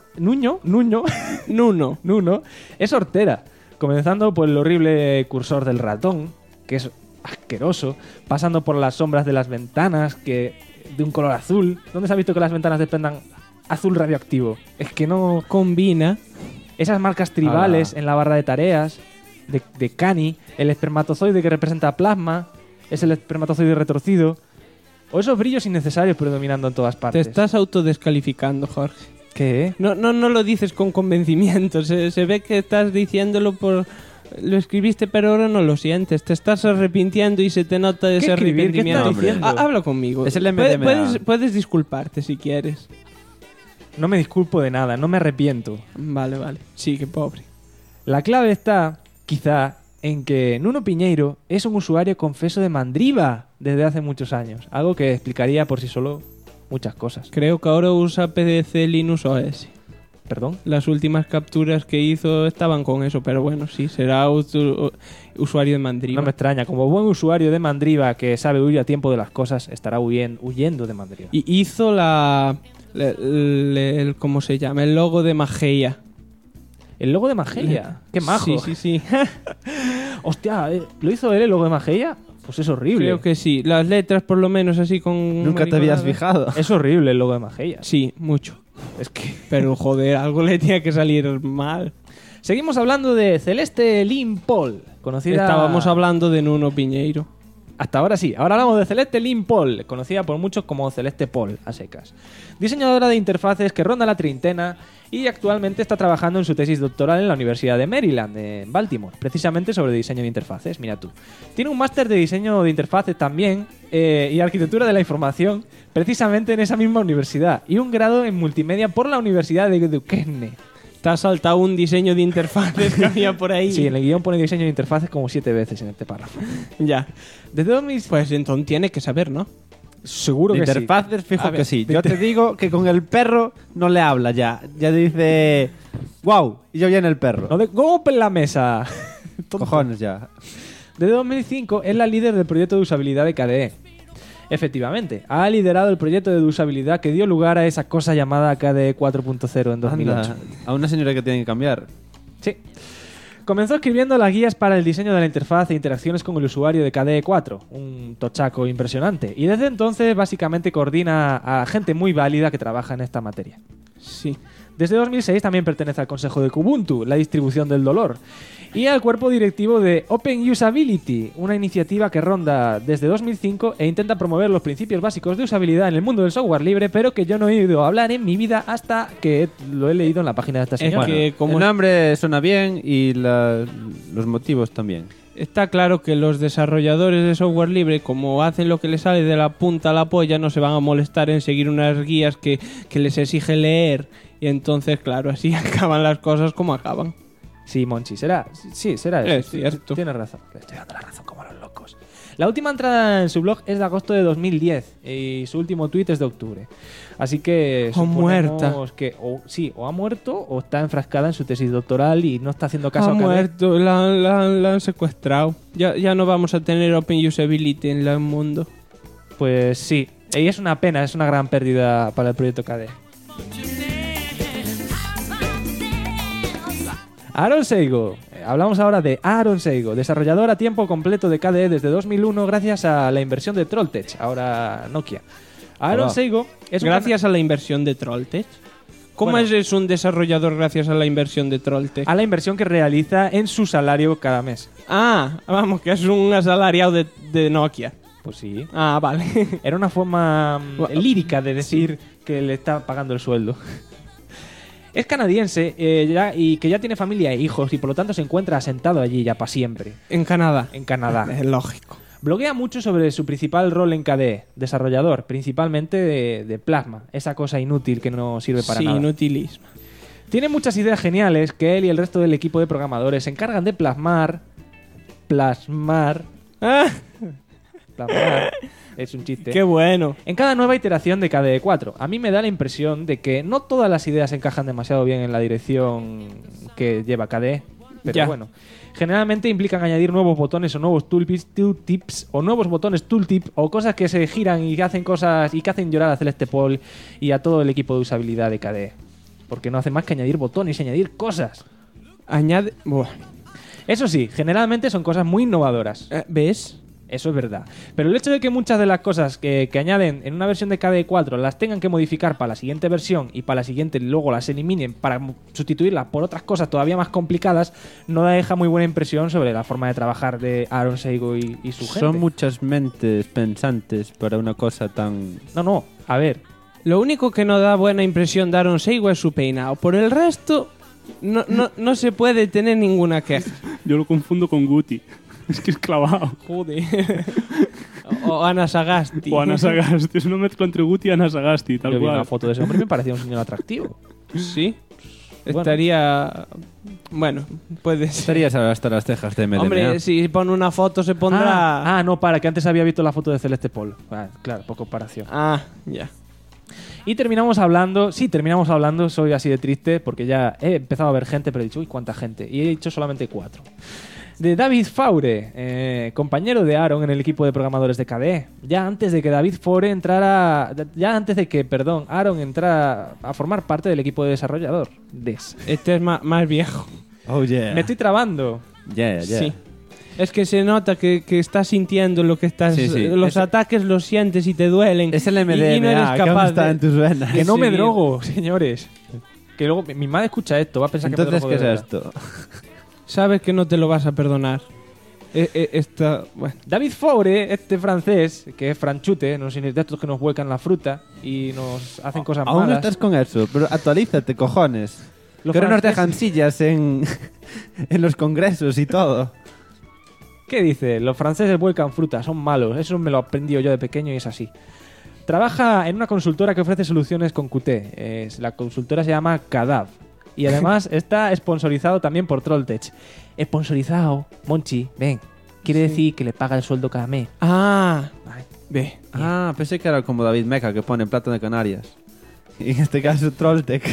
es hortera. Comenzando por el horrible cursor del ratón, que es asqueroso, pasando por las sombras de las ventanas, que de un color azul. ¿Dónde se ha visto que las ventanas desprendan azul radioactivo? Es que no combina. Esas marcas tribales en la barra de tareas de Cani, el espermatozoide que representa plasma, es el espermatozoide retorcido, o esos brillos innecesarios predominando en todas partes. Te estás autodescalificando, Jorge. ¿Qué? No lo dices con convencimiento. Se ve que estás diciéndolo por... Lo escribiste pero ahora no lo sientes. Te estás arrepintiendo y se te nota ese arrepentimiento. ¿Qué estás diciendo? Habla conmigo. Es el MDMA. Puedes disculparte si quieres. No me disculpo de nada, no me arrepiento. Vale. Sí, qué pobre. La clave está, quizá, en que Nuno Piñeiro es un usuario confeso de Mandriva desde hace muchos años. Algo que explicaría por sí solo muchas cosas. Creo que ahora usa PDC Linux OS. ¿Perdón? Las últimas capturas que hizo estaban con eso, pero bueno, sí, será usuario de Mandriva. No me extraña, como buen usuario de Mandriva que sabe huir a tiempo de las cosas, estará huyendo de Mandriva. Y hizo ¿cómo se llama? El logo de Mageia. ¿El logo de Mageia? ¡Qué majo! Sí. Hostia, ¿lo hizo él el logo de Mageia? Pues es horrible. Creo que sí. Las letras, por lo menos, así con... Nunca te habías fijado. Es horrible el logo de Mageia. Sí, mucho. Es que... Pero, joder, algo le tenía que salir mal. Seguimos hablando de Celeste Lynn Paul, conocida... Estábamos hablando de Nuno Piñeiro. Hasta ahora sí. Ahora hablamos de Celeste Lynn Paul, conocida por muchos como Celeste Paul, a secas. Diseñadora de interfaces que ronda la treintena y actualmente está trabajando en su tesis doctoral en la Universidad de Maryland, en Baltimore, precisamente sobre diseño de interfaces, mira tú. Tiene un máster de diseño de interfaces también y arquitectura de la información, precisamente en esa misma universidad, y un grado en multimedia por la Universidad de Duquesne. Te has saltado un diseño de interfaces que había por ahí. Sí, en el guión pone diseño de interfaces como 7 veces en este párrafo. Ya. Desde 2000... Pues entonces tiene que saber, ¿no? Seguro que sí. Interfaces, fijo A ver, que sí. Yo te digo que con el perro no le habla ya. Ya dice, wow, y ya viene el perro. No de golpe en la mesa. Tonto. Cojones ya. Desde 2005 es la líder del proyecto de usabilidad de KDE. Efectivamente, ha liderado el proyecto de usabilidad que dio lugar a esa cosa llamada KDE 4.0 en 2008. Anda, a una señora que tiene que cambiar. Sí. Comenzó escribiendo las guías para el diseño de la interfaz e interacciones con el usuario de KDE 4, un tochaco impresionante, y desde entonces básicamente coordina a gente muy válida que trabaja en esta materia. Sí. Desde 2006 también pertenece al consejo de Kubuntu, la distribución del dolor, y al cuerpo directivo de Open Usability, una iniciativa que ronda desde 2005 e intenta promover los principios básicos de usabilidad en el mundo del software libre, pero que yo no he oído hablar en mi vida hasta que lo he leído en la página de esta señora. que como el nombre suena bien y los motivos también. está claro que los desarrolladores de software libre, como hacen lo que les sale de la punta a la polla, no se van a molestar en seguir unas guías que les exige leer. Y entonces, claro, así acaban las cosas como acaban. Sí, Monchi, será eso. Es cierto. Tienes razón. Le estoy dando la razón como a los locos. La última entrada en su blog es de agosto de 2010 y su último tuit es de octubre. Así que O muerta. que o ha muerto o está enfrascada en su tesis doctoral y no está haciendo caso Ha a KDE. muerto, la han secuestrado. Ya no vamos a tener Open Usability en el mundo. Pues sí, y es una pena, es una gran pérdida para el proyecto KDE. Aaron Seigo. Hablamos ahora de Aaron Seigo, desarrollador a tiempo completo de KDE desde 2001 gracias a la inversión de Trolltech, ahora Nokia. Aaron Hola. Seigo es Gracias a la inversión de Trolltech. ¿Cómo Bueno. es un desarrollador gracias a la inversión de Trolltech? a la inversión que realiza en su salario cada mes. Ah, vamos, que es un asalariado de Nokia. Pues sí. Ah, vale. Era una forma Bueno, lírica de decir que le está pagando el sueldo. Es canadiense y que ya tiene familia e hijos y por lo tanto se encuentra asentado allí ya para siempre, En Canadá. en Canadá. Es lógico. Bloguea mucho sobre su principal rol en KDE, desarrollador, principalmente de Plasma, esa cosa inútil que no sirve para Sí, nada. inutilismo. Tiene muchas ideas geniales que él y el resto del equipo de programadores se encargan de plasmar. Ah, Es un chiste. qué bueno. En cada nueva iteración de KDE 4. A mí me da la impresión de que no todas las ideas encajan demasiado bien en la dirección que lleva KDE. Pero Ya. bueno, generalmente implican añadir nuevos botones o nuevos tooltips o nuevos botones tooltip o cosas que se giran y que hacen cosas y que hacen llorar a Celeste Paul y a todo el equipo de usabilidad de KDE. Porque no hace más que añadir botones y añadir cosas. Añade... Buah. Eso sí, generalmente son cosas muy innovadoras. ¿Ves? Eso es verdad. Pero el hecho de que muchas de las cosas que añaden en una versión de KDE 4 las tengan que modificar para la siguiente versión y para la siguiente luego las eliminen para sustituirlas por otras cosas todavía más complicadas, no deja muy buena impresión sobre la forma de trabajar de Aaron Seigo y su gente. Son muchas mentes pensantes para una cosa tan... No, a ver. Lo único que no da buena impresión de Aaron Seigo es su peinado. Por el resto, no se puede tener ninguna queja. Yo lo confundo con Guti. Es que es clavado. Joder. o Ana Sagasti. O Ana Sagasti. Es una mezcla entre Guti y Ana Sagasti, tal Yo vi cual. una foto de ese hombre y me parecía un señor atractivo. Sí. Bueno. Estaría... Bueno, puede ser. Estarías hasta las cejas de MDMA. Hombre, si pone una foto se pondrá... No, que antes había visto la foto de Celeste Paul. Claro, por comparación. Ya. Y terminamos hablando, soy así de triste porque ya he empezado a ver gente, pero he dicho, uy, cuánta gente. Y he dicho solamente 4. De David Faure, compañero de Aaron en el equipo de programadores de KDE. Ya antes de que Aaron entrara a formar parte del equipo de desarrollador. Este es más viejo. Oh, yeah. Me estoy trabando. Yeah. Sí. Es que se nota que estás sintiendo lo que estás... Sí. Los ataques los sientes y te duelen. Es el MDMA, y no eres que capaz aún está de... en tus venas. Que no me Sí. drogo, señores. Que luego mi madre escucha esto, va a pensar Entonces, que me ¿qué drogo es de verdad. esto? Sabes que no te lo vas a perdonar. Bueno. David Faure, este francés, que es franchute, no sé, de estos que nos vuelcan la fruta y nos hacen cosas Aún malas. estás con eso, pero actualízate, cojones. Los Que ahora nos franceses- dejan sillas en los congresos y todo. ¿Qué dice? Los franceses vuelcan fruta, son malos. Eso me lo aprendí yo de pequeño y es así. Trabaja en una consultora que ofrece soluciones con Qt. La consultora se llama Cadav. Y además está sponsorizado también por Trolltech. Sponsorizado, Monchi, ven. Quiere decir que le paga el sueldo cada mes. Ah, ve. Ah, pensé que era como David Meca que pone Plátano de Canarias. Y en este caso Trolltech.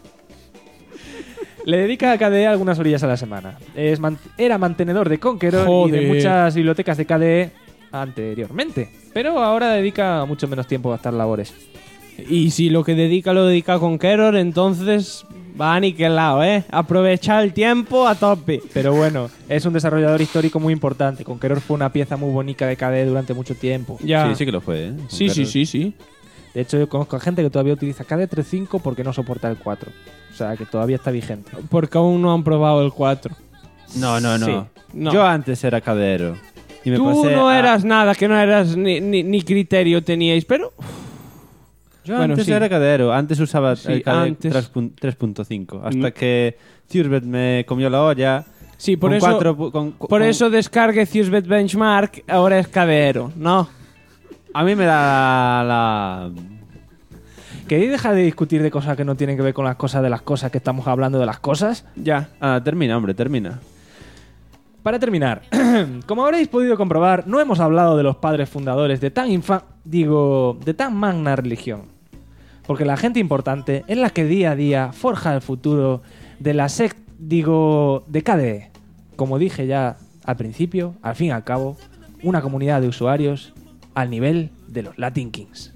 Le dedica a KDE algunas orillas a la semana. Era mantenedor de Conqueror y de Joder. muchas bibliotecas de KDE anteriormente. Pero ahora dedica mucho menos tiempo a estas labores. Y si lo que dedica lo dedica a Conqueror, entonces va aniquilado, ¿eh? Aprovechar el tiempo a tope. Pero bueno, es un desarrollador histórico muy importante. Conqueror fue una pieza muy bonita de KDE durante mucho tiempo. Ya. Sí, sí que lo fue, ¿eh? Sí. De hecho, yo conozco a gente que todavía utiliza KDE 3.5 porque no soporta el 4. O sea, que todavía está vigente. Porque aún no han probado el 4. No. Sí. No. Yo antes era cadero. Y me Tú pasé no a- eras nada, que no eras ni criterio teníais, pero... Yo Bueno, antes sí. era cadero. Antes usaba Sí, el KDE antes. 3.5. Hasta que Thursbet me comió la olla. Sí, por Con eso... 4 Por eso descargue Thursbet Benchmark, ahora es cadero, ¿no? A mí me da la... ¿Queréis dejar de discutir de cosas que no tienen que ver con las cosas de las cosas que estamos hablando de las cosas? Ya. Ah, termina, hombre, termina. Para terminar, como habréis podido comprobar, no hemos hablado de los padres fundadores de de tan magna religión. Porque la gente importante es la que día a día forja el futuro de la de KDE. Como dije ya al principio, al fin y al cabo, una comunidad de usuarios al nivel de los Latin Kings.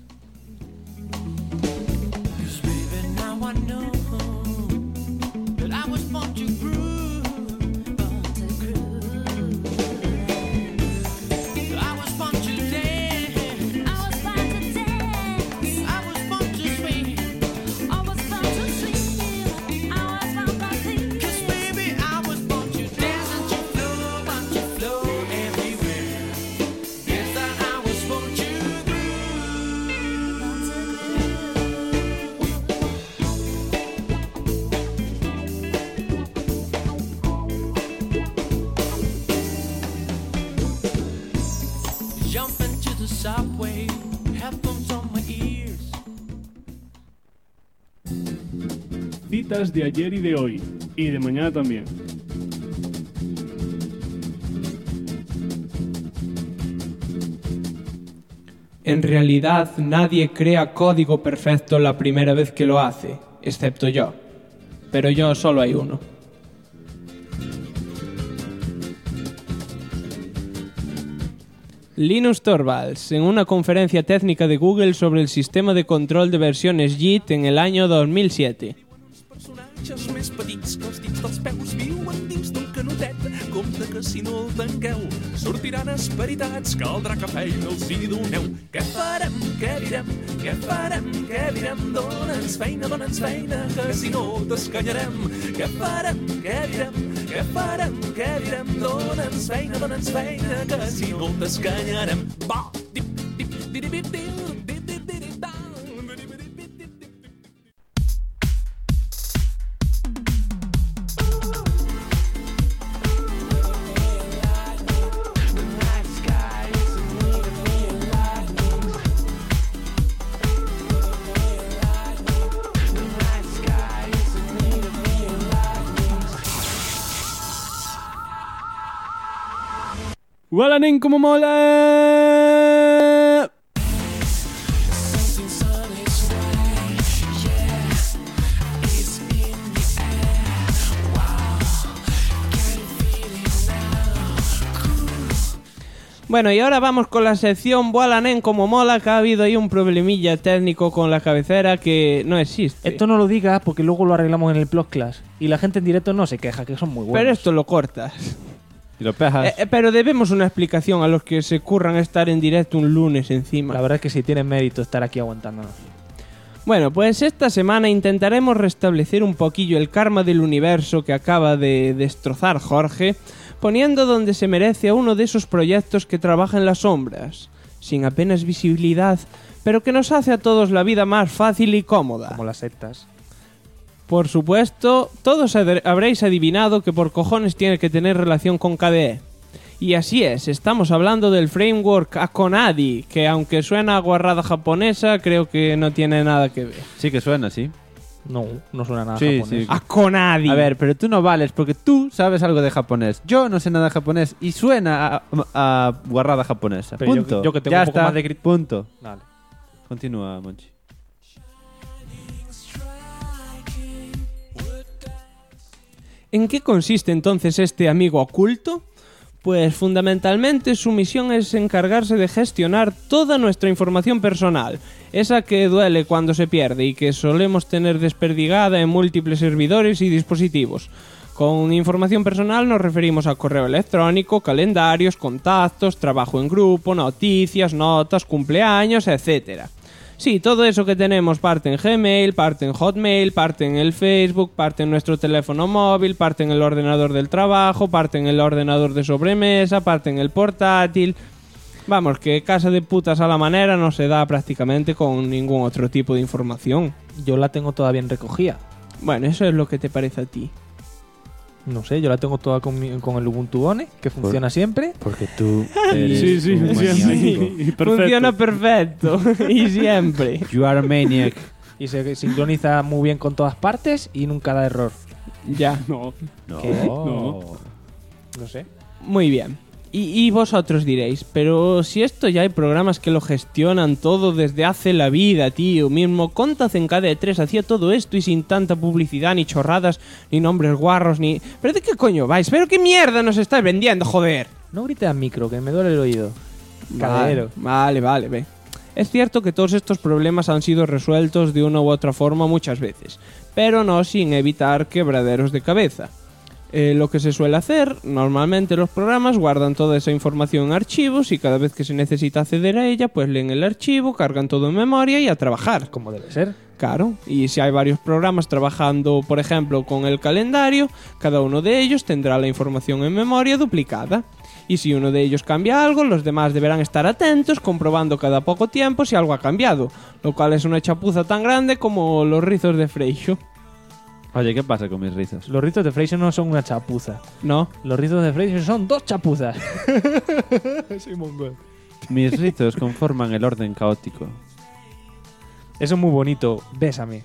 Jump into the subway, headphones on my ears. Citas de ayer y de hoy. Y de mañana también. En realidad, nadie crea código perfecto la primera vez que lo hace, excepto yo. Pero yo solo hay uno. Linus Torvalds, en una conferencia técnica de Google sobre el sistema de control de versiones JIT en el año 2007. Personatges més petits que els dits dels peus viuen dins d'un canotet. Compte que si no el tanqueu sortiran esperitats. Caldrà que feina els hi doneu. Què farem, què direm, què farem, què direm? Dóna'ns feina, que si no t'escanyarem. Què farem, què direm, què farem, què direm? Dóna'ns feina, que si no t'escanyarem. Va, dip, dip, dip, dip, dip, dip, dip, dip, dip, dip. ¡Walanen como mola! Bueno, y ahora vamos con la sección Boalanen como mola, que ha habido ahí un problemilla técnico con la cabecera que no existe. Esto no lo digas porque luego lo arreglamos en el Plotclass y la gente en directo no se queja, que son muy buenos. Pero esto lo cortas. Y lo pejas. Pero debemos una explicación a los que se curran estar en directo un lunes encima. La verdad es que sí tiene mérito estar aquí aguantándonos. Bueno, pues esta semana intentaremos restablecer un poquillo el karma del universo que acaba de destrozar Jorge, poniendo donde se merece a uno de esos proyectos que trabaja en las sombras, sin apenas visibilidad, pero que nos hace a todos la vida más fácil y cómoda. Como las sectas. Por supuesto, todos habréis adivinado que por cojones tiene que tener relación con KDE. Y así es, estamos hablando del framework Akonadi, que aunque suena a guarrada japonesa, creo que no tiene nada que ver. Sí que suena, sí. No suena nada Sí, japonés. sí. Akonadi. A ver, pero tú no vales porque tú sabes algo de japonés. Yo no sé nada de japonés y suena a guarrada japonesa. Pero Punto. yo que tengo ya un poco está. más de Punto. Vale. Continúa, Monchi. ¿En qué consiste entonces este amigo oculto? Pues fundamentalmente su misión es encargarse de gestionar toda nuestra información personal, esa que duele cuando se pierde y que solemos tener desperdigada en múltiples servidores y dispositivos. Con información personal nos referimos a correo electrónico, calendarios, contactos, trabajo en grupo, noticias, notas, cumpleaños, etc. Sí, todo eso que tenemos parte en Gmail, parte en Hotmail, parte en el Facebook, parte en nuestro teléfono móvil, parte en el ordenador del trabajo, parte en el ordenador de sobremesa, parte en el portátil. Vamos, que casa de putas a la manera no se da prácticamente con ningún otro tipo de información. Yo la tengo toda bien recogida. Bueno, eso es lo que te parece a ti. No sé, yo la tengo toda con el Ubuntu One, que funciona siempre. Porque tú eres Sí, un siempre. maniático. Y perfecto. Funciona perfecto. Y siempre. You are a maniac. Y se sincroniza muy bien con todas partes y nunca da error. Ya. No. ¿Qué? No. No sé. Muy bien. Y vosotros diréis, pero si esto ya hay programas que lo gestionan todo desde hace la vida, tío. Mismo Contact en KD3 hacía todo esto y sin tanta publicidad, ni chorradas, ni nombres guarros, ni... ¿Pero de qué coño vais? ¿Pero qué mierda nos estáis vendiendo, joder? No grites al micro, que me duele el oído. Cadero. Vale, ve. Es cierto que todos estos problemas han sido resueltos de una u otra forma muchas veces, pero no sin evitar quebraderos de cabeza. Lo que se suele hacer, normalmente los programas guardan toda esa información en archivos y cada vez que se necesita acceder a ella, pues leen el archivo, cargan todo en memoria y a trabajar. Como debe ser. Claro, y si hay varios programas trabajando, por ejemplo, con el calendario, cada uno de ellos tendrá la información en memoria duplicada. Y si uno de ellos cambia algo, los demás deberán estar atentos, comprobando cada poco tiempo si algo ha cambiado, lo cual es una chapuza tan grande como los rizos de Freixo. Oye, ¿qué pasa con mis rizos? Los rizos de Fraser no son una chapuza. ¿No? Los rizos de Fraser son 2 chapuzas. Soy mongol. Mis rizos conforman el orden caótico. Eso es muy bonito. Bésame.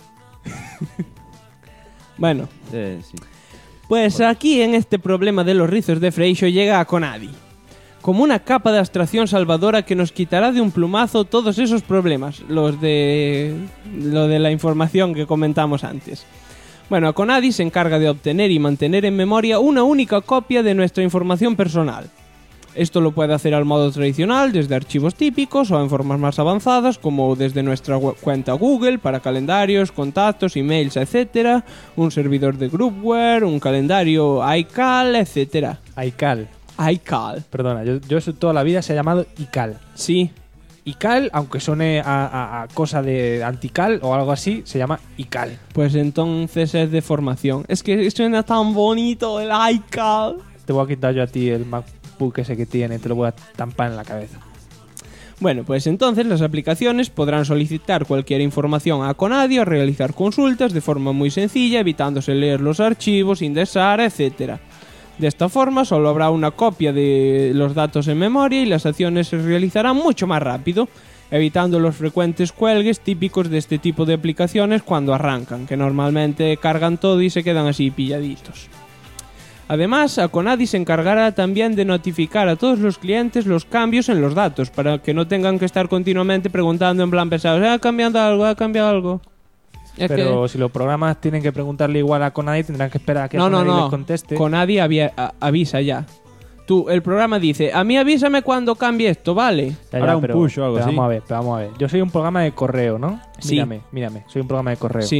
Bueno, Sí. pues aquí en este problema de los rizos de Freixo llega Akonadi, como una capa de abstracción salvadora que nos quitará de un plumazo todos esos problemas, lo de la información que comentamos antes. Bueno, Akonadi se encarga de obtener y mantener en memoria una única copia de nuestra información personal. Esto lo puede hacer al modo tradicional, desde archivos típicos, o en formas más avanzadas, como desde nuestra cuenta Google para calendarios, contactos, emails, etc., un servidor de Groupware, un calendario iCal, etc. iCal. iCal. Perdona, yo toda la vida se ha llamado iCal. Sí. iCal, aunque suene a cosa de antical o algo así, se llama iCal. Pues entonces es de formación. Es que suena tan bonito el iCal. Te voy a quitar yo a ti el MacBook ese que tiene, te lo voy a tampar en la cabeza. Bueno, pues entonces las aplicaciones podrán solicitar cualquier información a Akonadi o realizar consultas de forma muy sencilla, evitándose leer los archivos, indexar, etc. De esta forma solo habrá una copia de los datos en memoria y las acciones se realizarán mucho más rápido, evitando los frecuentes cuelgues típicos de este tipo de aplicaciones cuando arrancan, que normalmente cargan todo y se quedan así pilladitos. Además, Akonadi se encargará también de notificar a todos los clientes los cambios en los datos, para que no tengan que estar continuamente preguntando en plan pesados, ¿ha cambiado algo? Es Pero si los programas tienen que preguntarle igual a Akonadi, tendrán que esperar a que Akonadi les conteste. Akonadi avisa ya. Tú, el programa dice, a mí avísame cuando cambie esto, ¿vale? Ahora un push o algo así. Vamos a ver. Yo soy un programa de correo, ¿no? Sí. Mírame. Soy un programa de correo. Sí.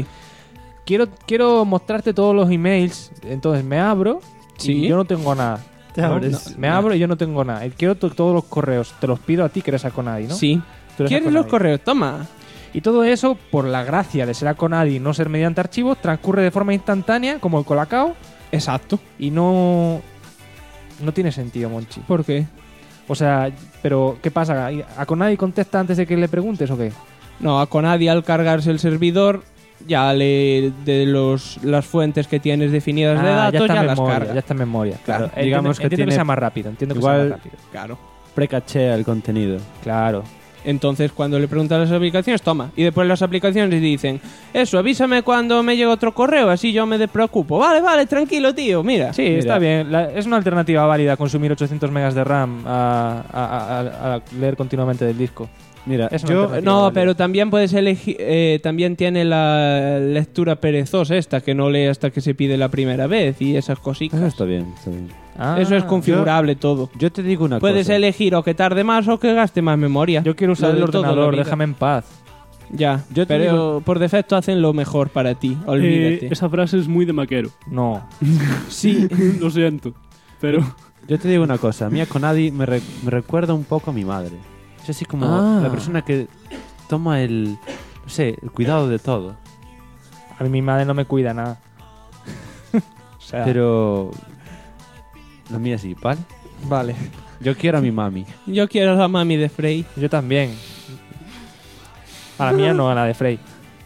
Quiero mostrarte todos los emails. Entonces me abro Sí. y yo no tengo nada. Me abro y yo no tengo nada. Y quiero todos los correos. Te los pido a ti que eres Akonadi, ¿no? Sí. Tú eres ¿Quieres Akonadi. los correos? Toma. Y todo eso, por la gracia de ser Akonadi y no ser mediante archivos, transcurre de forma instantánea, como el Colacao, Exacto. y no tiene sentido, Monchi. ¿Por qué? O sea, pero ¿qué pasa? ¿Akonadi contesta antes de que le preguntes o qué? No, Akonadi al cargarse el servidor ya lee de las fuentes que tienes definidas de datos, está ya en las memoria, carga. ya está en memoria. Claro, Digamos que entiendo tiene- que sea más rápido. Entiendo que igual- sea más rápido. Claro. Precachea el contenido. Claro. Entonces, cuando le preguntan a las aplicaciones, toma. Y después las aplicaciones dicen, eso, avísame cuando me llegue otro correo, así yo me despreocupo. Vale, tranquilo, tío, mira. Sí, Mira. está bien. Es una alternativa válida consumir 800 megas de RAM a leer continuamente del disco. Mira, Es una yo... alternativa No, válida. pero también puedes elegir, también tiene la lectura perezosa esta, que no lee hasta que se pide la primera vez y esas cositas. Eso está bien, está bien. Ah, Eso es configurable todo. Yo te digo una Puedes cosa. elegir o que tarde más o que gaste más memoria. Yo quiero usar Lo el de toda la ordenador, vida. déjame en paz. Ya, Yo te pero digo- por defecto hacen lo mejor para ti, olvídate. Esa frase es muy de maquero. No. Sí, Lo siento. Pero Yo te digo una cosa. Mia Conadi me recuerda un poco a mi madre. Es así como Ah. la persona que toma el cuidado de todo. A mí mi madre no me cuida nada. O sea, Pero... La mía sí, ¿vale? vale. Yo quiero a mi mami. yo quiero a la mami de Frey. Yo también. A la mía no, a la de Frey.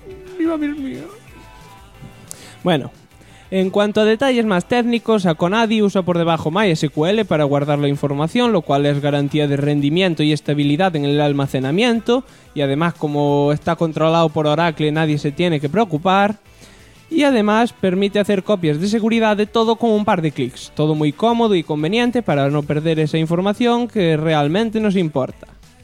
Bueno, en cuanto a detalles más técnicos, Aconadi usa por debajo MySQL para guardar la información, lo cual es garantía de rendimiento y estabilidad en el almacenamiento, y además como está controlado por Oracle nadie se tiene que preocupar, y además permite hacer copias de seguridad de todo con un par de clics, todo muy cómodo y conveniente para no perder esa información que realmente nos importa.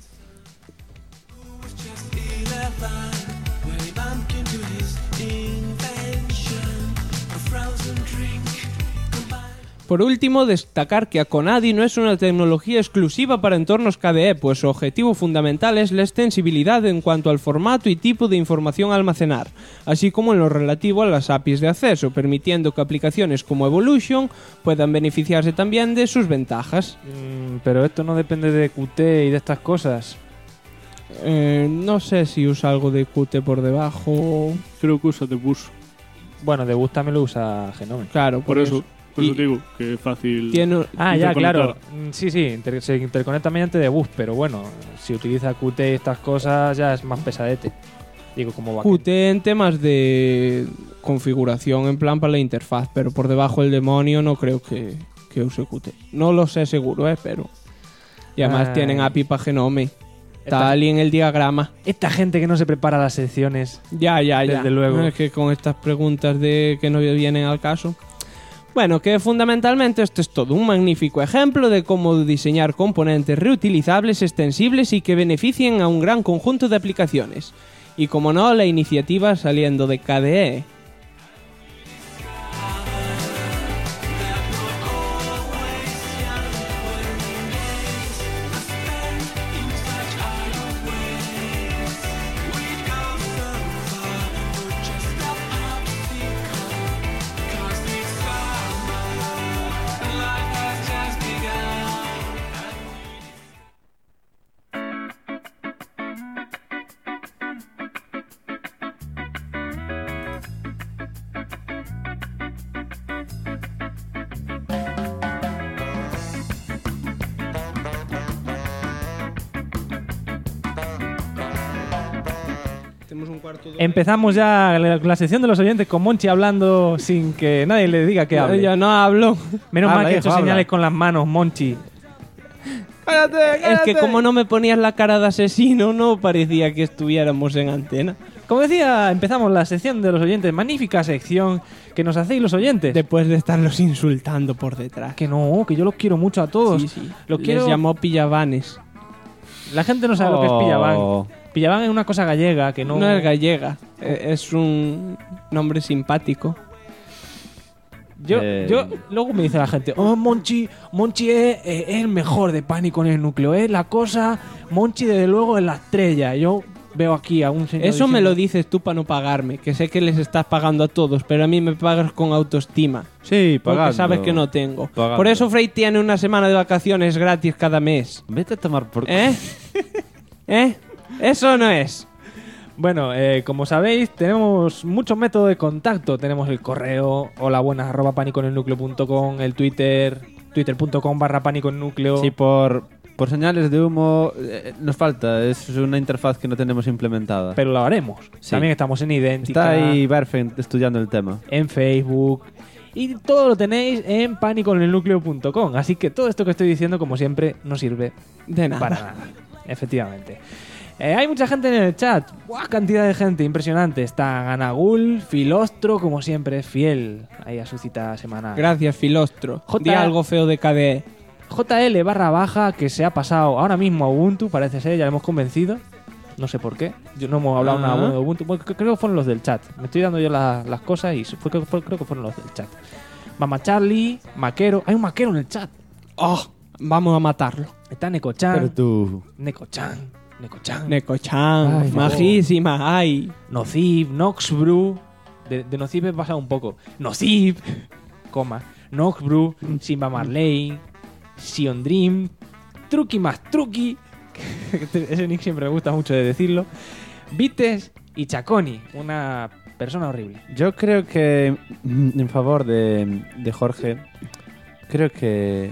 Por último, destacar que Aconadi no es una tecnología exclusiva para entornos KDE, pues su objetivo fundamental es la extensibilidad en cuanto al formato y tipo de información a almacenar, así como en lo relativo a las APIs de acceso, permitiendo que aplicaciones como Evolution puedan beneficiarse también de sus ventajas. Pero esto no depende de Qt y de estas cosas. No sé si usa algo de Qt por debajo. creo que usa de bus. Bueno, Debug también lo usa Genome. Claro, Por eso Y digo que es fácil. tiene, Ah, ya, interconectar. claro. Sí, se interconecta mediante Debug, pero bueno, si utiliza Qt y estas cosas ya es más pesadete. Digo, como backend. Qt en temas de configuración en plan para la interfaz, pero por debajo el demonio no creo que use Qt. No lo sé seguro, pero... Y además Ay. tienen API para Genome. Esta- Tal y en el diagrama. Esta gente que no se prepara las secciones. Ya. Desde luego. Es que con estas preguntas de que no vienen al caso. Bueno, que fundamentalmente esto es todo un magnífico ejemplo de cómo diseñar componentes reutilizables, extensibles y que beneficien a un gran conjunto de aplicaciones. Y como no, la iniciativa saliendo de KDE. Tenemos un cuarto de... Empezamos ya la sección de los oyentes con Monchi hablando sin que nadie le diga que hable. Ya no hablo. Menos Habla, mal que he hecho hijo, habla. señales con las manos, Monchi. Es que como no me ponías la cara de asesino, no parecía que estuviéramos en antena. Como decía, empezamos la sección de los oyentes. Magnífica sección que nos hacéis los oyentes. Después de estarlos insultando por detrás. Que no, que yo los quiero mucho a todos. Sí. Los Les quiero... llamó pillavanes. La gente no sabe lo que es Pillabán. Pillabán es una cosa gallega que no... No es gallega, es un nombre simpático. Yo, luego me dice la gente, oh, Monchi es el mejor de Pánico en el Núcleo, es la cosa, Monchi desde luego es la estrella. Yo veo aquí a un señor Eso me diciendo- lo dices tú para no pagarme, que sé que les estás pagando a todos, pero a mí me pagas con autoestima. Sí, Porque pagando. sabes que no tengo. Pagando. Por eso Frey tiene una semana de vacaciones gratis cada mes. Vete a tomar por... ¿Eh? ¿Eh? Eso no es. Bueno, como sabéis, tenemos muchos métodos de contacto. Tenemos el correo, holabuenas@paniconelnucleo.com, el Twitter, twitter.com/paniconelnucleo. Sí, por señales de humo nos falta. Es una interfaz que no tenemos implementada. Pero lo haremos. Sí. También estamos en Idéntica, Está ahí Berfen estudiando el tema. en Facebook. Y todo lo tenéis en paniconelnucleo.com. Así que todo esto que estoy diciendo, como siempre, no sirve De nada. para nada. Efectivamente. Hay mucha gente en el chat. ¡Buah! Cantidad de gente, impresionante. Está Ganagul, Filostro, como siempre, fiel ahí a su cita semanal. Gracias, Filostro. J- Di algo feo de KDE. JL_, que se ha pasado ahora mismo a Ubuntu, parece ser, ya lo hemos convencido. No sé por qué. Yo no hemos hablado nada bueno de Ubuntu. Bueno, creo que fueron los del chat. Me estoy dando yo las cosas y creo que fueron los del chat. Mama Charlie, Maquero. Hay un Maquero en el chat. ¡Oh! Vamos a matarlo. Está Neko-chan. Pero tú... Neko-chan. Neko-chan. Ay, Majísima. Ay. Nocib, Noxbrew. De Nocib he pasado un poco. Nocib, coma. Noxbrew, Simba Marley, Sion Dream, Truki más Truki. Ese nick siempre me gusta mucho de decirlo. Vites y Chaconi, una persona horrible. Yo creo que, en favor de Jorge, creo que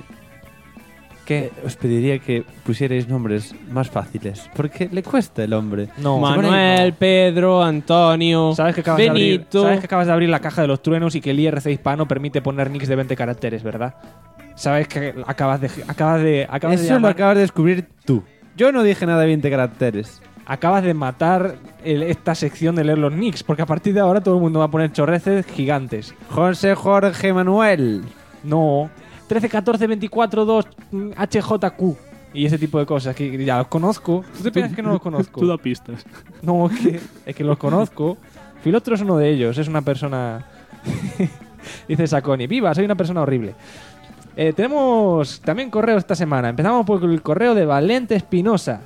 os pediría que pusierais nombres más fáciles, porque le cuesta el hombre. No, Manuel, Pedro, Antonio, ¿Sabes que Benito. acabas de abrir la caja de los truenos y que el IRC hispano permite poner nicks de 20 caracteres, ¿verdad? Sabes que acabas de Eso lo llamar- acabas de descubrir tú. Yo no dije nada de 20 caracteres. acabas de matar esta sección de leer los nicks, porque a partir de ahora todo el mundo va a poner chorreces gigantes. José Jorge Manuel. No, 13, 14, 24, 2, HJQ y ese tipo de cosas que ya los conozco. ¿Tú te piensas que no los conozco? Tú da pistas. No, es que los conozco. Filostro es uno de ellos, es una persona... Dice Saconi, viva, soy una persona horrible. Tenemos también correo esta semana. Empezamos por el correo de Valente Espinosa.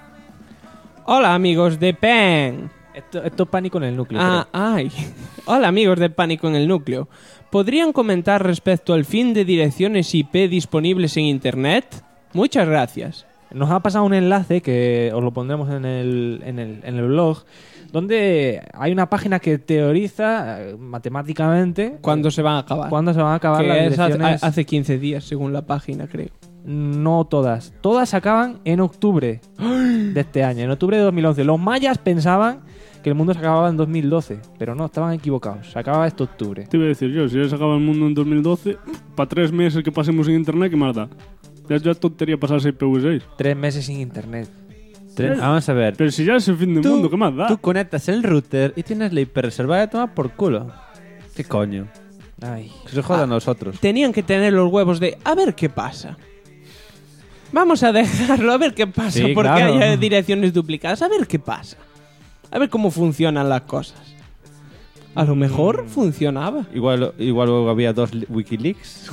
Hola, amigos de PEN. Esto es pánico en el núcleo. Ay. Hola, amigos de Pánico en el Núcleo. ¿Podrían comentar respecto al fin de direcciones IP disponibles en Internet? Muchas gracias. Nos ha pasado un enlace que os lo pondremos en el blog, donde hay una página que teoriza matemáticamente ¿Cuándo se van a acabar? cuándo se van a acabar Que las es direcciones. hace 15 días, según la página, creo. No todas. Todas se acaban en octubre de este año, en octubre de 2011. Los mayas pensaban que el mundo se acababa en 2012, pero no, estaban equivocados. Se acababa este octubre. Te iba a decir yo, si ya se acaba el mundo en 2012, para 3 meses que pasemos en internet, ¿qué más da? Ya tontería pasarse IPv6. 3 meses sin internet. Vamos a ver. Pero si ya es el fin del mundo, ¿qué más da? Tú conectas el router y tienes la IP reservada de tomar por culo. ¿Qué coño? Ay. Que se joda a nosotros. Tenían que tener los huevos de a ver qué pasa. Vamos a dejarlo, a ver qué pasa, Sí, porque claro. haya direcciones duplicadas, a ver qué pasa. A ver cómo funcionan las cosas. A lo mejor funcionaba. Igual luego había 2 Wikileaks.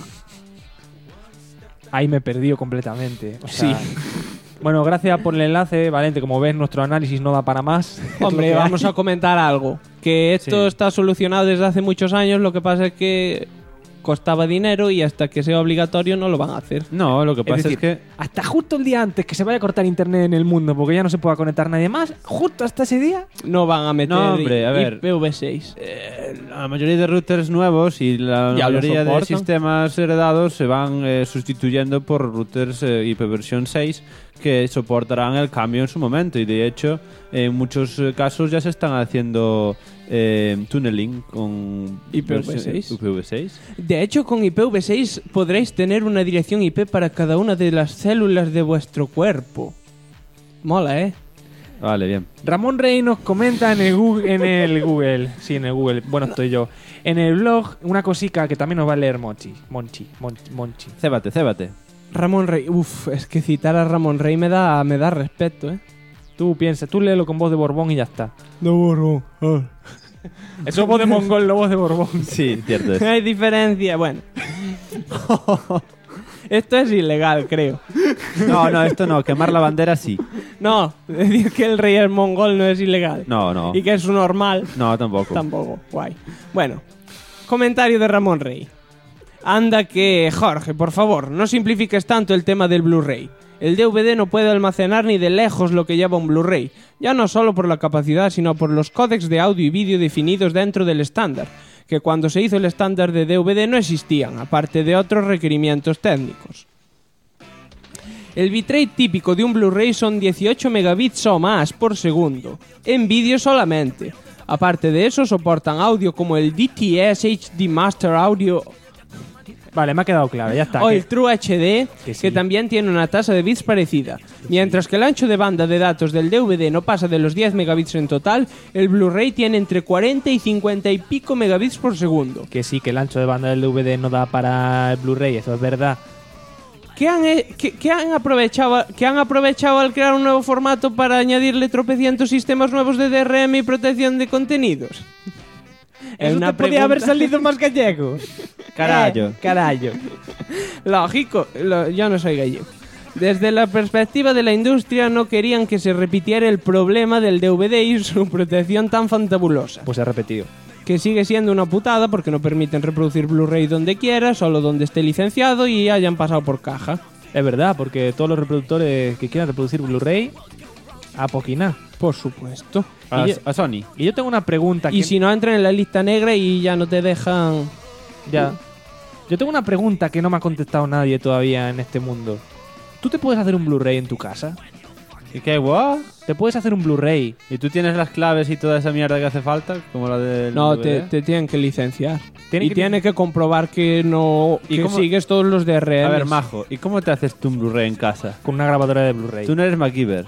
Ahí me he perdido completamente. O sea, bueno, gracias por el enlace, Valente. Como ves, nuestro análisis no da para más. Hombre, vamos a comentar algo. Que esto Sí. está solucionado desde hace muchos años, lo que pasa es que costaba dinero y hasta que sea obligatorio no lo van a hacer. No, lo que pasa es, decir, que... hasta justo el día antes que se vaya a cortar internet en el mundo porque ya no se pueda conectar nadie más, justo hasta ese día. No van a meter No, hombre, a ver. IPv6. La mayoría de routers nuevos y la Ya lo mayoría de soportan. sistemas heredados se van sustituyendo por routers IP versión 6 que soportarán el cambio en su momento, y de hecho en muchos casos ya se están haciendo tunneling con IPv6. IPv6. De hecho, con IPv6 podréis tener una dirección IP para cada una de las células de vuestro cuerpo. Mola, ¿eh? Vale, bien. Ramón Rey nos comenta en el Google. Sí, en el Google. Bueno, estoy yo. En el blog, una cosica que también nos va a leer Monchi. Cébate. Ramón Rey. Uf, es que citar a Ramón Rey me da respeto, ¿eh? Tú piensa, tú léelo con voz de Borbón y ya está. De Borbón. Eso es voz de mongol, no voz de Borbón. Sí, cierto es. Hay diferencia, bueno. Esto es ilegal, creo. No, esto no. Quemar la bandera sí. No, decir que el rey es mongol no es ilegal. No. Y que es un normal, No, tampoco. tampoco. Guay. Bueno, comentario de Ramón Rey. Anda que, Jorge, por favor, no simplifiques tanto el tema del Blu-ray. El DVD no puede almacenar ni de lejos lo que lleva un Blu-ray, ya no solo por la capacidad, sino por los códecs de audio y vídeo definidos dentro del estándar, que cuando se hizo el estándar de DVD no existían, aparte de otros requerimientos técnicos. El bitrate típico de un Blu-ray son 18 megabits o más por segundo, en vídeo solamente. Aparte de eso, soportan audio como el DTS HD Master Audio... Vale, me ha quedado claro, ya está. O que- el True HD, que sí. que también tiene una tasa de bits parecida. Mientras que el ancho de banda de datos del DVD no pasa de los 10 megabits en total, el Blu-ray tiene entre 40 y 50 y pico megabits por segundo. Que sí, que el ancho de banda del DVD no da para el Blu-ray, eso es verdad. ¿Qué han aprovechado al crear un nuevo formato para añadirle tropecientos sistemas nuevos de DRM y protección de contenidos? Eso te podía haber salido más gallego. Carallo. Carallo. Lógico, yo no soy gallego. Desde la perspectiva de la industria no querían que se repitiera el problema del DVD y su protección tan fantabulosa. Pues he repetido. Que sigue siendo una putada porque no permiten reproducir Blu-ray donde quiera, solo donde esté licenciado y hayan pasado por caja. Es verdad, porque todos los reproductores que quieran reproducir Blu-ray, a poquina. Por supuesto. A Sony. Y yo tengo una pregunta. Y si no entran en la lista negra y ya no te dejan... Ya. Yo tengo una pregunta que no me ha contestado nadie todavía en este mundo. ¿Tú te puedes hacer un Blu-ray en tu casa? ¿Y qué, guau? ¿Te puedes hacer un Blu-ray? ¿Y tú tienes las claves y toda esa mierda que hace falta? Como la del No, DVD? te tienen que licenciar. Tiene que- Tiene que comprobar que no... ¿Y que cómo- sigues todos los DRM. A ver, Majo, ¿y cómo te haces tú un Blu-ray en casa? Con una grabadora de Blu-ray. Tú no eres MacGyver.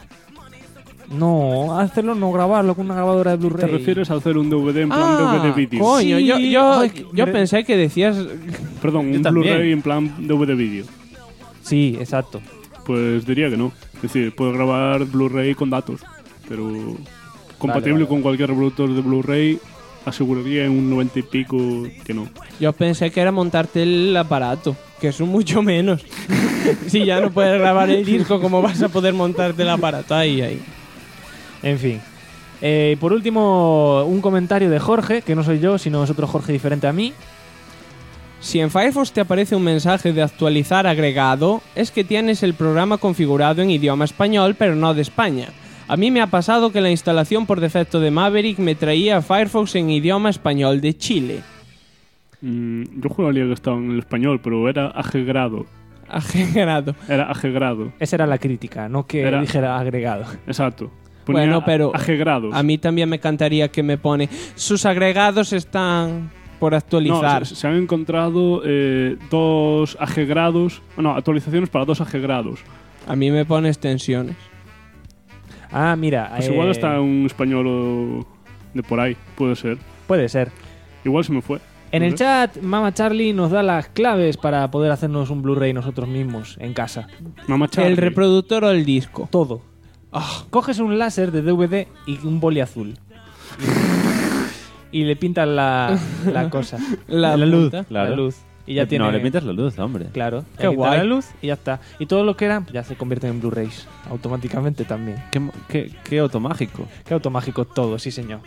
No, hacerlo no grabarlo con una grabadora de Blu-ray. ¿Te refieres a hacer un DVD en plan DVD vídeo? Coño, Sí, yo joder, pensé que decías... Perdón, Yo un también. Blu-ray en plan DVD vídeo. Sí, exacto. Pues diría que no. Es decir, puedo grabar Blu-ray con datos, pero compatible con cualquier reproductor de Blu-ray, aseguraría en un 90 y pico que no. Yo pensé que era montarte el aparato, que es un mucho menos. Si ya no puedes grabar el disco, ¿cómo vas a poder montarte el aparato? Ahí. En fin. Por último, un comentario de Jorge, que no soy yo, sino es otro Jorge diferente a mí. Si en Firefox te aparece un mensaje de actualizar agregado, es que tienes el programa configurado en idioma español, pero no de España. A mí me ha pasado que la instalación por defecto de Maverick me traía Firefox en idioma español de Chile. Yo juraría que estaba en el español, pero era agregado. Agregado. Era agregado. Esa era la crítica, no que Era- dijera agregado. Exacto. Ponía Bueno, pero agregados. a mí también me encantaría que me pone sus agregados están por actualizar. No, se han encontrado dos agregados. No, actualizaciones para dos agregados. A mí me pone extensiones. Ah, mira. Pues igual está en un español o de por ahí, puede ser. Puede ser. Igual se me fue. En No el sé. chat, Mama Charlie nos da las claves para poder hacernos un Blu-ray nosotros mismos en casa. Mamá Charlie. ¿El reproductor o el disco? Todo. Coges un láser de DVD y un boli azul. Y le pintas la cosa. La luz. punta. Claro. La luz. Y ya tiene. No, le pintas la luz, hombre. Claro. Qué le quitas guay. la luz y ya está. Y todo lo que eran ya se convierten en Blu-rays. Automáticamente también. Qué automágico. Qué automágico todo, sí señor.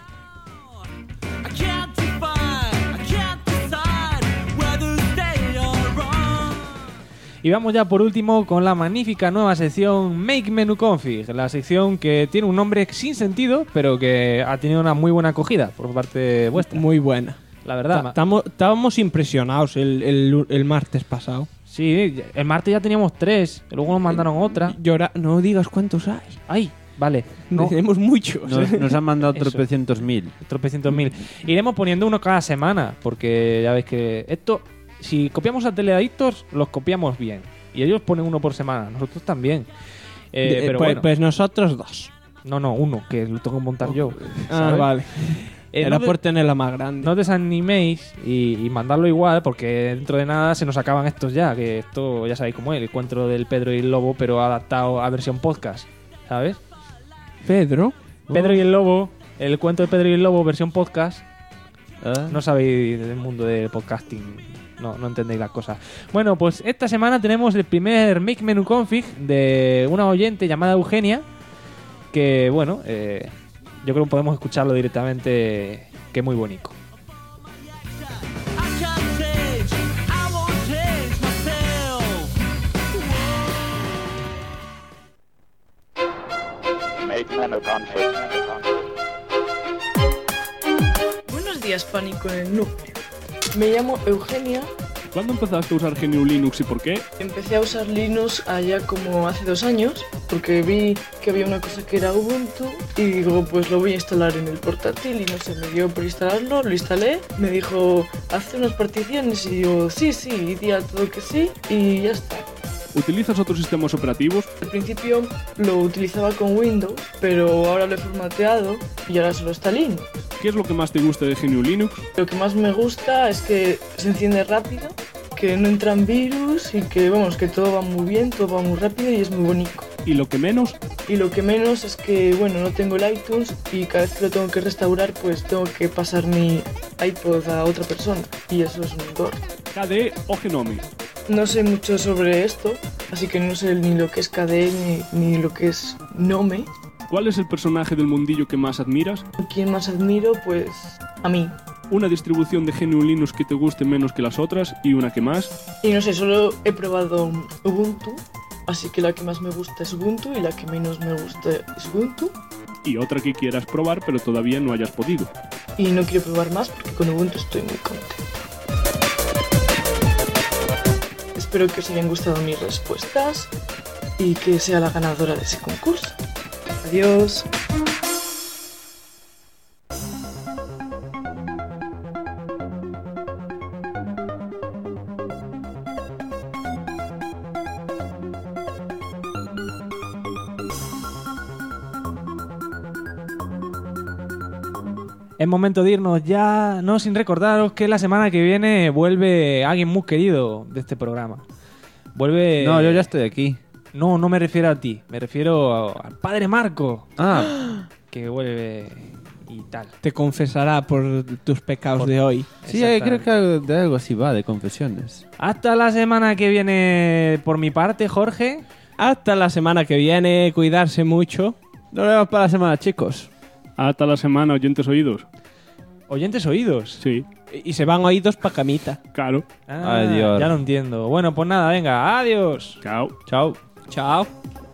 Y vamos ya por último con la magnífica nueva sección Make Menu Config, la sección que tiene un nombre sin sentido, pero que ha tenido una muy buena acogida por parte vuestra. Muy buena. La verdad. Estábamos impresionados el martes pasado. Sí, el martes ya teníamos 3, luego nos mandaron otra. No digas cuántos hay. Ay, vale. No, Tenemos muchos. Nos han mandado Eso. tropecientos mil. tropecientos mil. Iremos poniendo uno cada semana, porque ya veis que esto, si copiamos a Teleadictos, los copiamos bien. Y ellos ponen uno por semana, nosotros también. Pero pues, bueno. pues nosotros dos. No, uno, que lo tengo que montar yo. Ah, ¿sabes? vale. Era no por tenerla más grande. No desaniméis y mandarlo igual, porque dentro de nada se nos acaban estos ya, que esto ya sabéis cómo es, el cuento del Pedro y el Lobo, pero adaptado a versión podcast, ¿sabes? Pedro. Pedro y el Lobo, el cuento de Pedro y el Lobo, versión podcast. ¿Ah? No sabéis del mundo del podcasting, no entendéis las cosas. Bueno, pues esta semana tenemos el primer Make Menu Config de una oyente llamada Eugenia, que bueno, yo creo que podemos escucharlo directamente, que es muy bonito. Buenos días, Pánico en el Núcleo. Me llamo Eugenia ¿Cuándo empezaste a usar GNU Linux y por qué? Empecé a usar Linux allá como hace 2 años porque vi que había una cosa que era Ubuntu y digo, pues lo voy a instalar en el portátil y no sé, me dio por instalarlo, lo instalé, me dijo, haz unas particiones y yo, sí, y di a todo que sí y ya está. ¿Utilizas otros sistemas operativos? Al principio lo utilizaba con Windows, pero ahora lo he formateado y ahora solo está Linux. ¿Qué es lo que más te gusta de GNU Linux? Lo que más me gusta es que se enciende rápido, que no entran virus y que, vamos, que todo va muy bien, todo va muy rápido y es muy bonito. ¿Y lo que menos? Y lo que menos es que, bueno, no tengo el iTunes y cada vez que lo tengo que restaurar, pues tengo que pasar mi iPod a otra persona y eso es un engorro. ¿KDE o Gnome? No sé mucho sobre esto, así que no sé ni lo que es KDE ni lo que es Gnome. ¿Cuál es el personaje del mundillo que más admiras? ¿Quién más admiro? Pues a mí. ¿Una distribución de GNU Linux que te guste menos que las otras y una que más? Y no sé, solo he probado Ubuntu, así que la que más me gusta es Ubuntu y la que menos me gusta es Ubuntu. Y otra que quieras probar pero todavía no hayas podido. Y no quiero probar más porque con Ubuntu estoy muy contento. Espero que os hayan gustado mis respuestas y que sea la ganadora de ese concurso. Adiós. Es momento de irnos ya, no sin recordaros que la semana que viene vuelve alguien muy querido de este programa. Vuelve... No, yo ya estoy aquí. No me refiero a ti, me refiero al padre Marco. Que vuelve y tal. Te confesará por tus pecados de hoy. Sí, creo que de algo así va, de confesiones. Hasta la semana que viene por mi parte, Jorge. Hasta la semana que viene, cuidarse mucho. Nos vemos para la semana, chicos. Hasta la semana, oyentes oídos. ¿Oyentes oídos? Sí. Y se van oídos pa' camita. Claro. Adiós. Ya lo entiendo. Bueno, pues nada, venga, adiós. Chao. Chao. Chao.